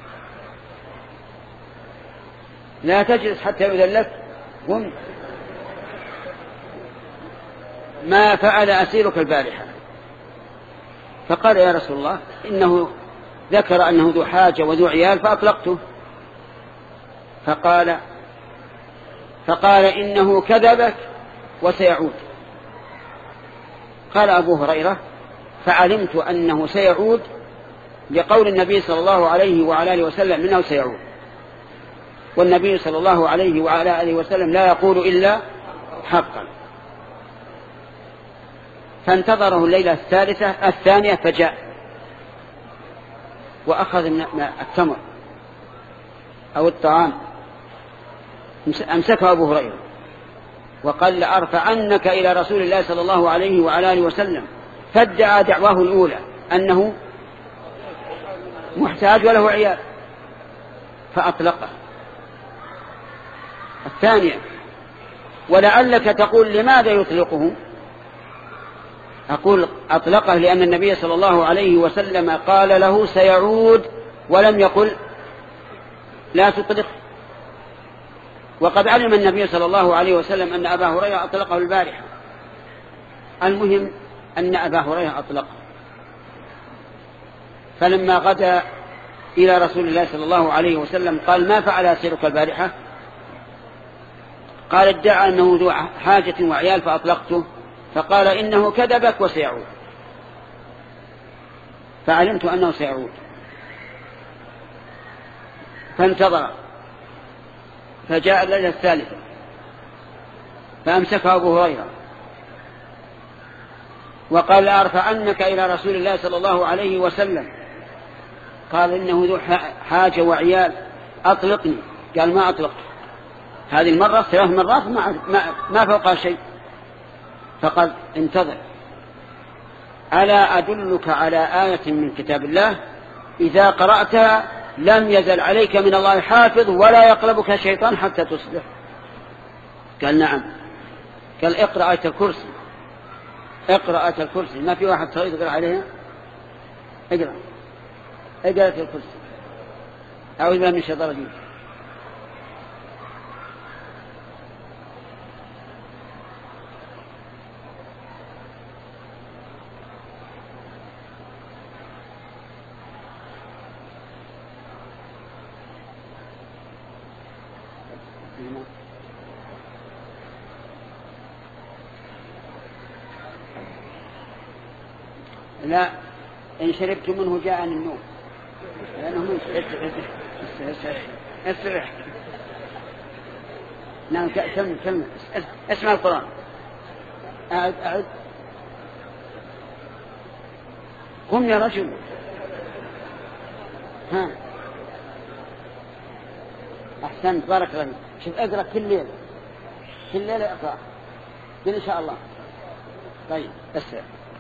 لا تجلس حتى يؤذن لك، قم. ما فعل أسيرك البارحة؟ فقال يا رسول الله إنه ذكر أنه ذو حاجة وذو عيال فأطلقته. فقال فقال إنه كذبك وسيعود. قال أبو هريرة فعلمت أنه سيعود لقول النبي صلى الله عليه وعلى آله وسلم إنه سيعود، والنبي صلى الله عليه وعلى آله وسلم لا يقول إلا حقا. فانتظره الليلة الثالثة الثانية فجاء وأخذ التمر أو الطعام، أمسكه أبو هريرة وقال لأرفعنك إلى رسول الله صلى الله عليه وعلى آله وسلم، فادعى دعواه الأولى أنه محتاج وله عيال فأطلقه. الثانية ولعلك تقول لماذا يطلقه؟ أقول أطلقه لأن النبي صلى الله عليه وسلم قال له سيعود ولم يقل لا تطلق. وقد علم النبي صلى الله عليه وسلم أن أبا هريرة أطلقه البارحة. المهم أن أبا هريرة أطلقه. فلما غدا إلى رسول الله صلى الله عليه وسلم قال ما فعل أسيرك البارحة؟ قال ادعى أنه ذو حاجة وعيال فأطلقته. فقال إنه كذبك وسيعود. فعلمت أنه سيعود فانتظر. فجاء الليلة الثالثة فأمسكه أبو هريرة وقال لأرفعنك إلى رسول الله صلى الله عليه وسلم. قال إنه ذو حاجة وعيال أطلقني. قال ما أطلقت. هذه المرة ثلاث مرات ما, ما فوقها شيء. فقال انتظر ألا أدلك على آية من كتاب الله إذا قرأتها لم يزل عليك من الله حافظ ولا يقلبك شيطان حتى تصبح. قال نعم. قال اقرأ آية الكرسي. اقرأ آية الكرسي. ما في واحد صغير يقرأ عليها؟ اقرأ اقرأ آية الكرسي. أعوذ بالله من الشيطان الرجيم. لا إن شربت منه جاءني النوم لأنه من استرح. نعم كم كم اسمع القرآن. أعد أعد قم يا رجل. ها أحسنت بارك الله. شوف أقرأ كل ليلة كل ليلة أقرأ إن شاء الله. طيب أسرع.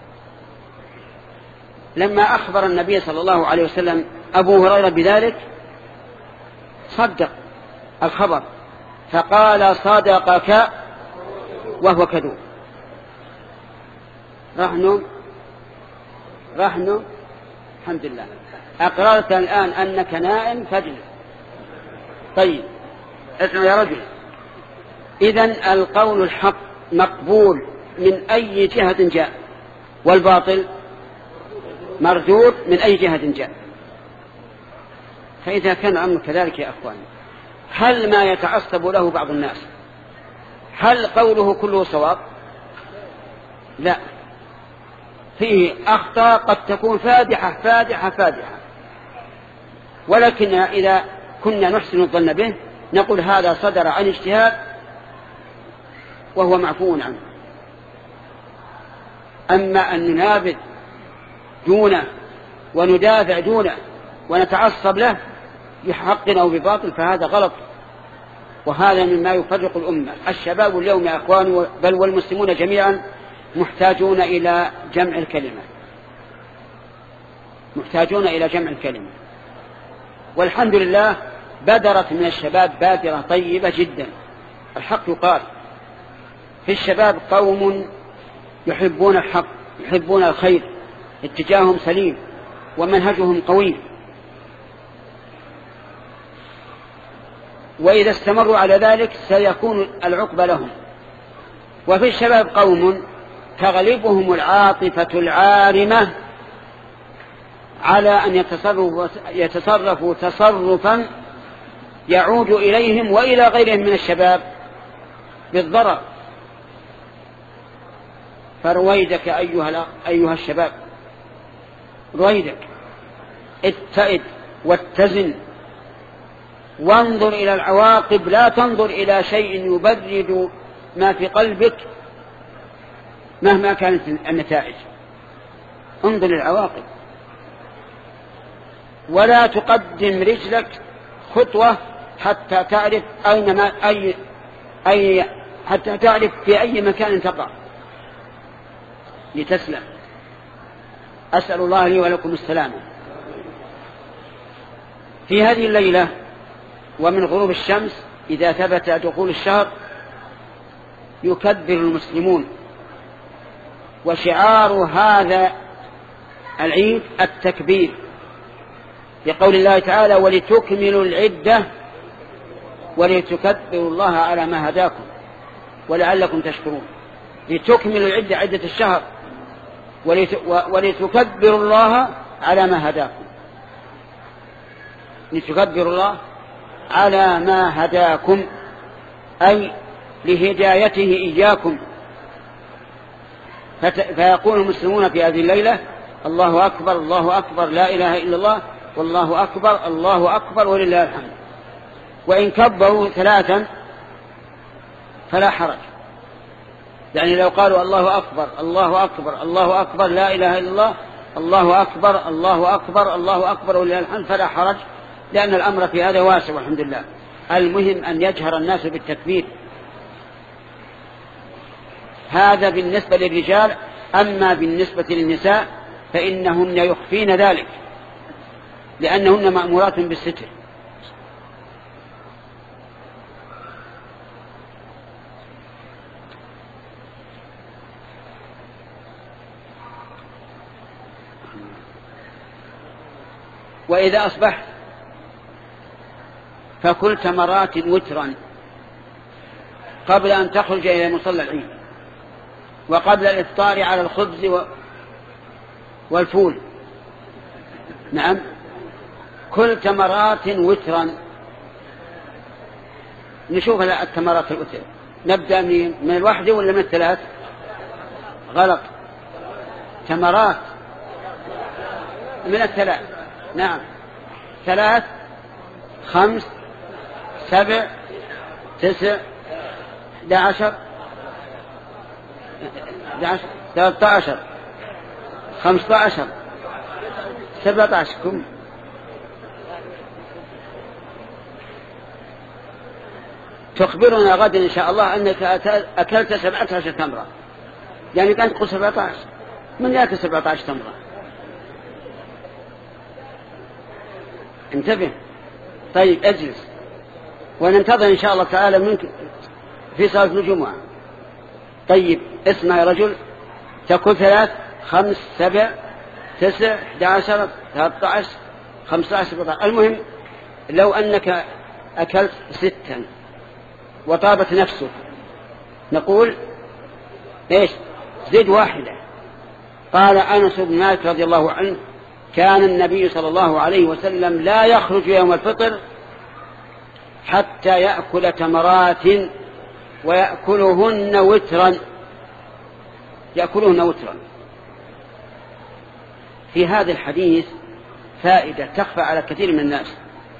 لما أخبر النبي صلى الله عليه وسلم أبو هريرة بذلك صدق الخبر فقال صدقك وهو كذوب. رهن رهن الحمد لله أقررت الآن أنك نائم فجل. طيب اسمع يا رجل. إذن القول الحق مقبول من أي جهة جاء والباطل مردود من أي جهة جاء. فإذا كان الأمر كذلك يا أخواني هل ما يتعصب له بعض الناس هل قوله كله صواب؟ لا فيه أخطاء قد تكون فادحة فادحة فادحة. ولكن إذا كنا نحسن الظن به نقول هذا صدر عن اجتهاد وهو معفو عنه. أما أن ننابذ دونه وندافع دونه ونتعصب له بحق أو بباطل فهذا غلط. وهذا مما يفرق الأمة. الشباب اليوم يا أخوان بل والمسلمون جميعا محتاجون إلى جمع الكلمة محتاجون إلى جمع الكلمة. والحمد لله بدرت من الشباب بادرة طيبة جدا. الحق يقال في الشباب قوم يحبون الحق يحبون الخير اتجاههم سليم ومنهجهم قوي. وإذا استمروا على ذلك سيكون العقبى لهم. وفي الشباب قوم تغلبهم العاطفة العارمة على أن يتصرفوا, يتصرفوا تصرفا يعود إليهم وإلى غيرهم من الشباب بالضرر. فرويدك أيها, أيها الشباب، رويدك اتئد واتزن وانظر إلى العواقب، لا تنظر إلى شيء يبرد ما في قلبك مهما كانت النتائج. انظر للعواقب، ولا تقدم رجلك خطوة حتى تعرف أين ما أي أي حتى تعرف في أي مكان تقع لتسلم. أسأل الله لي ولكم السلامة. في هذه الليلة ومن غروب الشمس إذا ثبت دخول الشهر يكبر المسلمون، وشعار هذا العيد التكبير، بقول الله تعالى: ولتكملوا العدة ولتكبروا الله على ما هداكم ولعلكم تشكرون. لتكملوا العدة، عدة الشهر، ولتكبروا الله على ما هداكم، لتكبروا الله على ما هداكم أي لهدايته إياكم. فيقول المسلمون في هذه الليلة: الله أكبر الله أكبر لا إله إلا الله والله أكبر الله أكبر ولله الحمد. وإن كبروا ثلاثا فلا حرج، يعني لو قالوا الله أكبر الله أكبر الله أكبر لا إله إلا الله الله أكبر الله أكبر الله أكبر ولله الحمد فلا حرج، لأن الأمر في هذا واسع والحمد لله. المهم أن يجهر الناس بالتكبير. هذا بالنسبة للرجال. أما بالنسبة للنساء فإنهن يخفين ذلك لأنهن مأمورات بالستر. وإذا أصبحت فكل تمرات وترا قبل أن تخرج إلى مصلى العيد، وقبل الإفطار على الخبز والفول. نعم، كل تمرات وترا. نشوف التمرات الوتر، نبدأ من الواحدة ولا من الثلاث؟ غلط، تمرات من الثلاث. نعم، ثلاث خمس سبع تسع احد عشر ثلاثة عشر خمسة عشر سبعة عشر. كم؟ تخبرنا غدا إن شاء الله أنك أكلت سبعة عشر تمرة، يعني كانت تقول سبعة عشر. من يأكل سبعة عشر تمرة؟ انتبه. طيب اجلس وننتظر إن شاء الله تعالى منك في صلاة الجمعة. طيب اسمع يا رجل، تأكل ثلاث خمس سبع تسع احد عشر ثلاثة عشر خمسة عشر سبعة عشر. المهم لو أنك أكلت ستا وطابت نفسك نقول إيش؟ زد واحدة. قال أنس بن مالك رضي الله عنه: كان النبي صلى الله عليه وسلم لا يخرج يوم الفطر حتى يأكل تمرات ويأكلهن وترا، يأكلهن وترا. في هذا الحديث فائدة تخفى على كثير من الناس،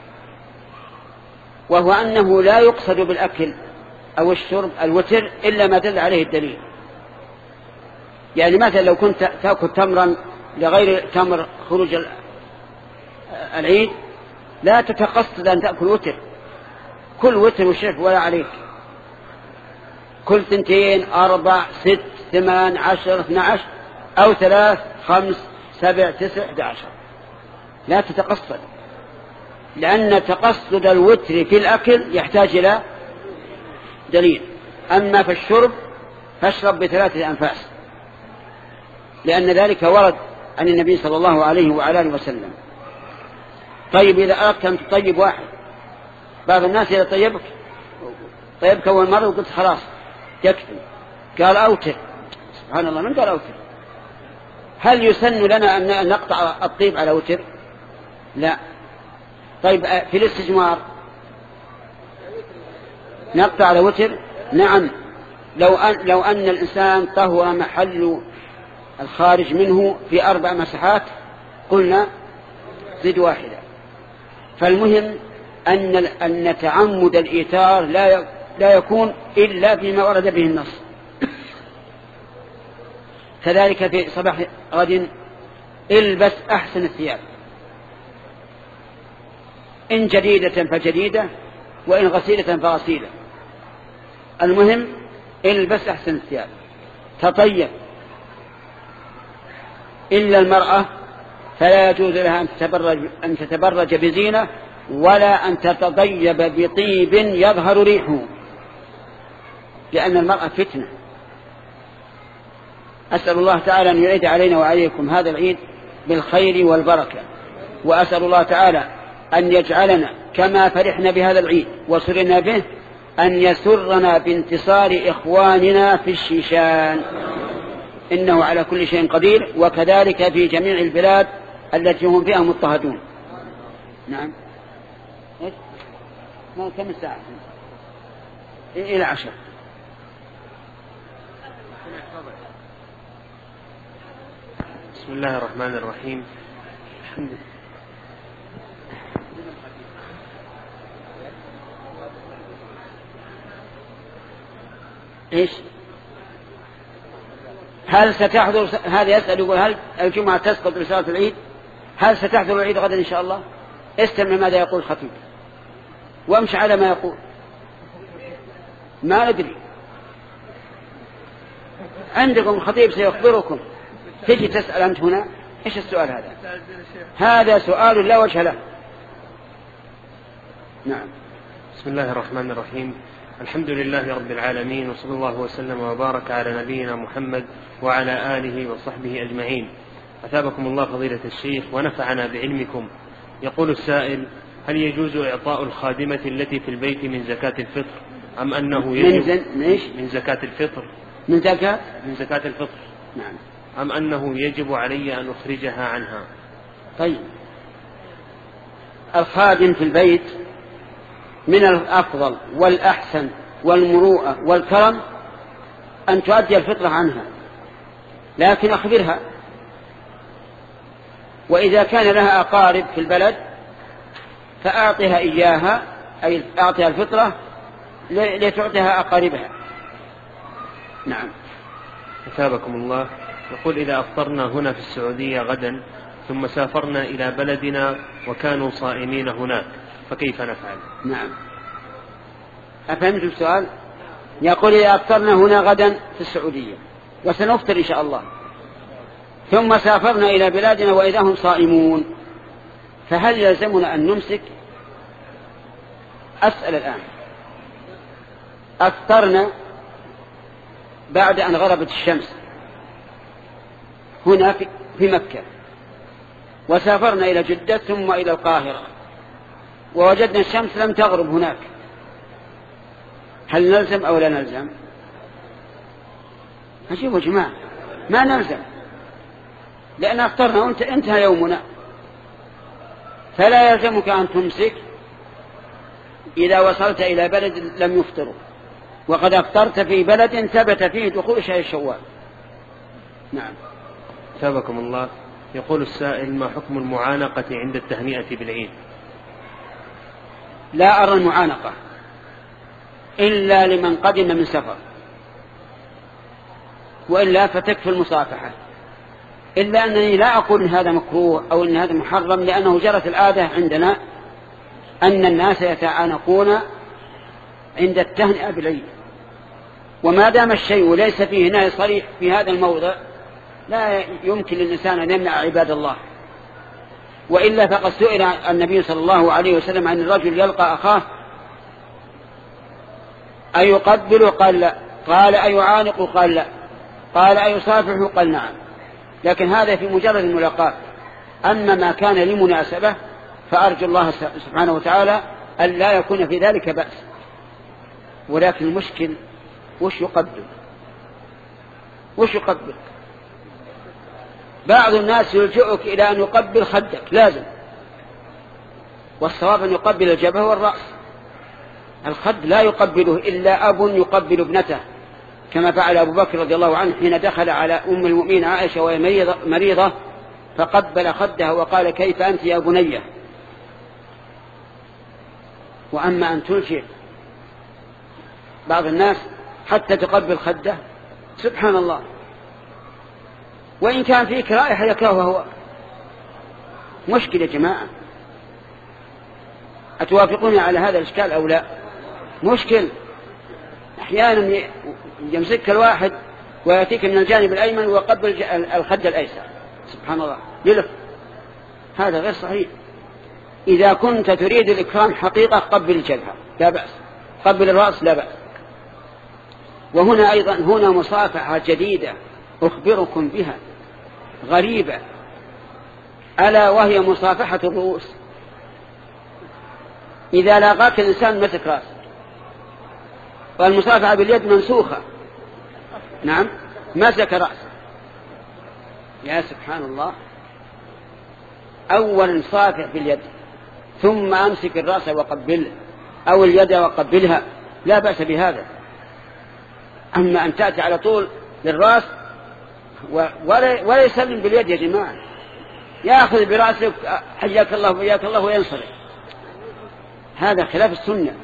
وهو أنه لا يقصد بالأكل أو الشرب الوتر إلا ما دل عليه الدليل. يعني مثلا لو كنت تأكل تمرا لغير تمر خروج العيد لا تتقصد أن تأكل وتر، كل وتر وشرف ولا عليك، كل ثنتين أربع ست ثمان عشر اثنى عشر أو ثلاث خمس سبع تسع احد عشر، لا تتقصد، لأن تقصد الوتر في الأكل يحتاج إلى دليل. أما في الشرب فاشرب بثلاثة أنفاس، لأن ذلك ورد عن النبي صلى الله عليه وعلى آله وسلم. طيب إذا أردت أن تطيب واحد، بعض الناس إذا طيبك طيبك أول مرة وقلت خلاص يكفي، قال أوتر، سبحان الله، من قال أوتر؟ هل يسن لنا أن نقطع الطيب على وتر؟ لا. طيب في الاستجمار نقطع على وتر؟ نعم. لو أن, لو أن الإنسان طهر محل الخارج منه في أربع مسحات قلنا زد واحدة. فالمهم أن, أن تعمد الإيتار لا, لا يكون إلا فيما ورد به النص. كذلك في صباح غد البس أحسن الثياب، إن جديدة فجديدة وإن غسيلة فغسيلة، المهم البس أحسن الثياب. تطيب إلا المرأة فلا يجوز لها أن تتبرج, أن تتبرج بزينة ولا أن تتطيب بطيب يظهر ريحه، لأن المرأة فتنة. أسأل الله تعالى أن يعيد علينا وعليكم هذا العيد بالخير والبركة، وأسأل الله تعالى أن يجعلنا كما فرحنا بهذا العيد وسرنا به أن يسرنا بانتصار إخواننا في الشيشان، إنه على كل شيء قدير، وكذلك في جميع البلاد التي هم فيها مضطهدون. نعم. إيش؟ ما كم الساعة؟ إلى عشر. بسم الله الرحمن الرحيم. الحمد لله. إيش؟ هل ستحضر؟ هذا يسأل يقول هل الجمعة تسقط لصلاة العيد؟ هل ستحضر العيد غدا إن شاء الله؟ استمع ماذا يقول الخطيب وامشي على ما يقول. ما ندري، عندكم خطيب سيخبركم، تجي تسأل أنت هنا. إيش السؤال هذا؟ هذا سؤال لا وجه له. نعم. بسم الله الرحمن الرحيم. الحمد لله رب العالمين، وصلى الله وسلم وبارك على نبينا محمد وعلى آله وصحبه أجمعين. أثابكم الله فضيلة الشيخ ونفعنا بعلمكم. يقول السائل: هل يجوز إعطاء الخادمة التي في البيت من زكاة الفطر أم أنه يجب من, من زكاة الفطر من زكاة من زكاة الفطر نعم. أم أنه يجب علي أن أخرجها عنها؟ طيب، الخادم في البيت من الأفضل والأحسن والمروءة والكرم أن تؤدي الفطرة عنها، لكن أخبرها. وإذا كان لها أقارب في البلد فأعطها إياها، أي أعطها الفطرة لتعطيها أقاربها. نعم. أثابكم الله. يقول: إذا أفطرنا هنا في السعودية غدا ثم سافرنا إلى بلدنا وكانوا صائمين هناك فكيف نفعل؟ نعم. أفهمت السؤال؟ يقول: إذا أفطرنا هنا غدا في السعودية وسنفطر إن شاء الله، ثم سافرنا إلى بلادنا وإذا هم صائمون، فهل يلزمنا أن نمسك؟ أسأل الآن. أفطرنا بعد أن غربت الشمس هنا في مكة، وسافرنا إلى جدة ثم إلى القاهرة، ووجدنا الشمس لم تغرب هناك، هل نلزم أو لا نلزم؟ أجيبوا جماعة، ما نلزم، لأن أفطرنا وانتهى يومنا، فلا يلزمك أن تمسك إذا وصلت إلى بلد لم يفطروا، وقد أفطرت في بلد ثبت فيه دخول شهر شوال. نعم. ثابكم الله. يقول السائل: ما حكم المعانقة عند التهنئة بالعيد؟ لا أرى المعانقة إلا لمن قدم من سفر، وإلا فتكفي المصافحة، إلا أنني لا أقول إن هذا مكروه أو إن هذا محرم، لأنه جرت العادة عندنا أن الناس يتعانقون عند التهنئة بالعيد، وما دام الشيء ليس فيه نهي صريح في هذا الموضع لا يمكن للإنسان أن يمنع عباد الله. وإلا فقد سئل النبي صلى الله عليه وسلم عن الرجل يلقى أخاه أيقبل؟ قال لا. قال أيعانق؟ قال لا. قال أيصافح؟ قال نعم. لكن هذا في مجرد الملاقاة. أما ما كان لمناسبة فأرجو الله سبحانه وتعالى أن لا يكون في ذلك بأس. ولكن المشكل وش يقبل؟ وش يقبل؟ بعض الناس يلجئك إلى أن يقبل خدك لازم، والصواب أن يقبل الجبهة والرأس. الخد لا يقبله إلا أب يقبل ابنته، كما فعل أبو بكر رضي الله عنه حين دخل على أم المؤمنين عائشة وهي مريضة فقبل خدها وقال كيف أنت يا بنية. وأما أن تلجئ بعض الناس حتى تقبل خده، سبحان الله، وإن كان فيك رائحة يكرهها هو، مشكلة يا جماعة. أتوافقوني على هذا الإشكال أو لا؟ مشكل. أحيانا يمسك الواحد ويأتيك من الجانب الأيمن ويقبل الخد الأيسر، سبحان الله، يلف. هذا غير صحيح. إذا كنت تريد الإكرام حقيقة قبل الجبهة لا بأس، قبل الرأس لا بأس. وهنا أيضا هنا مصافحة جديدة أخبركم بها غريبة، ألا وهي مصافحة الرؤوس. إذا لاقاك الإنسان مسك رأسك، والمصافحة باليد منسوخة، نعم، مسك رأسك، يا سبحان الله، أولا صافح باليد ثم أمسك الرأس وقبله أو اليد وقبلها، لا بأس بهذا. أما أن تأتي على طول للرأس ولا يسلم باليد يا جماعة، يأخذ برأسك حياك الله وياك الله وينصرف، هذا خلاف السنة.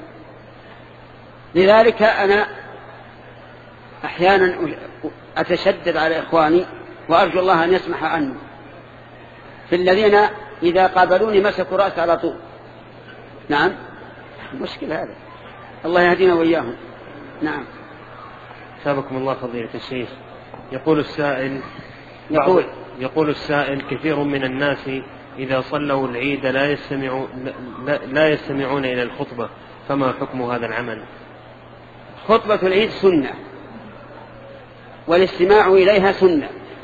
لذلك أنا أحيانا أتشدد على إخواني وأرجو الله أن يسمح عني في الذين إذا قابلوني مسكوا رأس على طول. نعم، مشكلة هذا، الله يهدينا وإياهم. نعم. سابقكم الله فضيلة الشيخ. يقول السائل يقول يقول السائل كثير من الناس إذا صلوا العيد لا يستمعون لا, لا يستمعون إلى الخطبة، فما حكم هذا العمل؟ خطبة العيد سنة، والاستماع إليها سنة،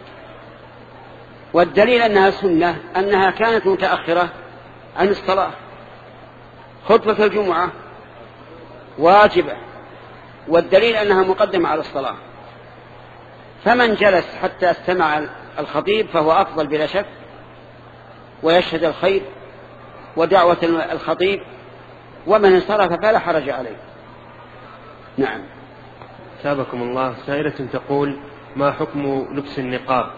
والدليل أنها سنة أنها كانت متأخرة عن الصلاة. خطبة الجمعة واجبة، والدليل أنها مقدمة على الصلاة. فمن جلس حتى استمع الخطيب فهو أفضل بلا شك، ويشهد الخير ودعوة الخطيب، ومن انصرف فلا حرج عليه. نعم. سابقكم الله. سائلة تقول ما حكم لبس النقاب؟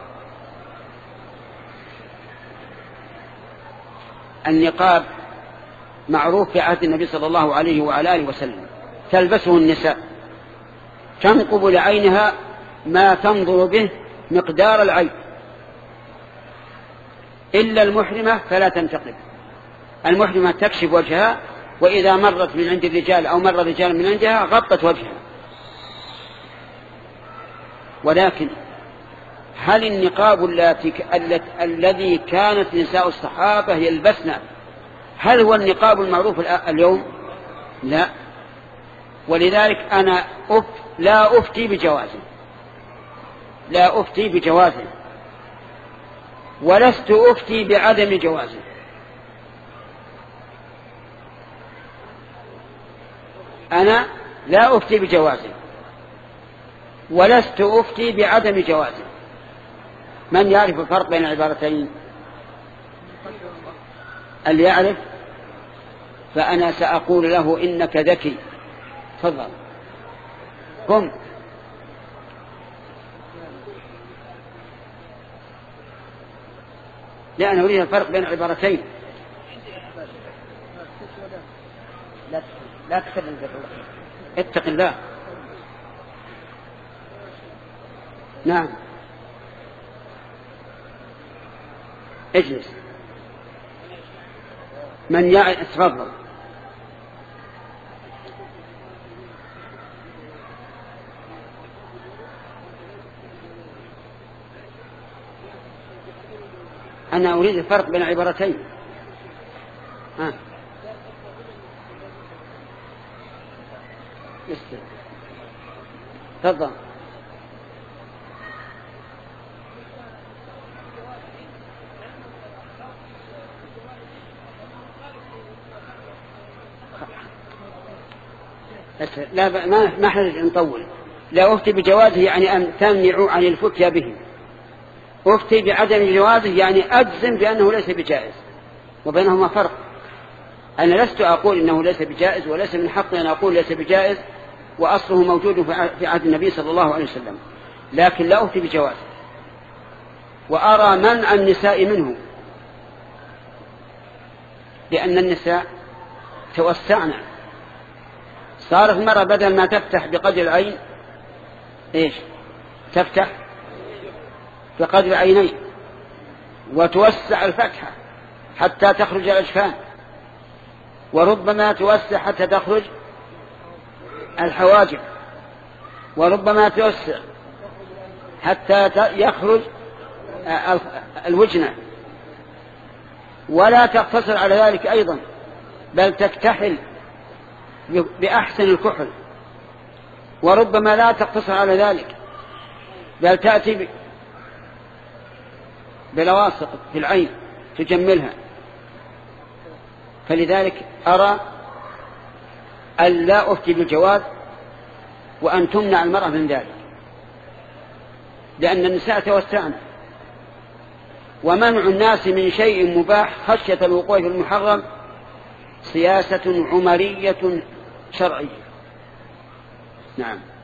النقاب معروف في عهد النبي صلى الله عليه وعلى آله وسلم، تلبسه النساء، تنقب لعينها ما تنظر به مقدار العين، إلا المحرمة فلا تنتقب. المحرمة تكشف وجهها، وإذا مرت من عند الرجال أو مر رجال من عندها غطت وجهها. ولكن هل النقاب الذي كانت نساء الصحابة يلبسن هل هو النقاب المعروف اليوم؟ لا. ولذلك أنا أف لا أفتي بجوازه، لا أفتي بجوازه، ولست أفتي بعدم جوازه. أنا لا أفتي بجوازه ولست أفتي بعدم جوازه. من يعرف الفرق بين العبارتين؟ اللي يعرف فأنا سأقول له إنك ذكي. تفضل قم. لا، أنا أريد الفرق بين العبارتين. لا تكلم بالله، اتق الله. نعم، اجلس. من يعرف تفضل. أنا أريد الفرق بين العبارتين. ها استر. تفضل. لا ما ما حرج نطول. لا أفتي بجوازه يعني أن تمنعوا عن الفتيا به. أفتي بعدم جوازه يعني أجزم بأنه ليس بجائز، وبينهما فرق. أنا لست أقول إنه ليس بجائز، وليس من حقي أن أقول ليس بجائز وأصله موجود في عهد النبي صلى الله عليه وسلم، لكن لا أفتي بجوازه. وأرى منع النساء منه، لأن النساء توسعنا، صارت المرأة بدل ما تفتح بقدر العين إيش تفتح بقدر عينين، وتوسع الفتحة حتى تخرج الأجفان، وربما توسع حتى تخرج الحواجب، وربما توسع حتى يخرج الوجنة، ولا تقتصر على ذلك أيضا، بل تكتحل بأحسن الكحل، وربما لا تقتصر على ذلك، بل تأتي بلواصق في العين تجملها. فلذلك أرى أن لا أفتي بالجواز وأن تمنع المرأة من ذلك، لأن النساء توسعن، ومنع الناس من شيء مباح خشية الوقوع في المحرم سياسة عمرية شرعية. نعم.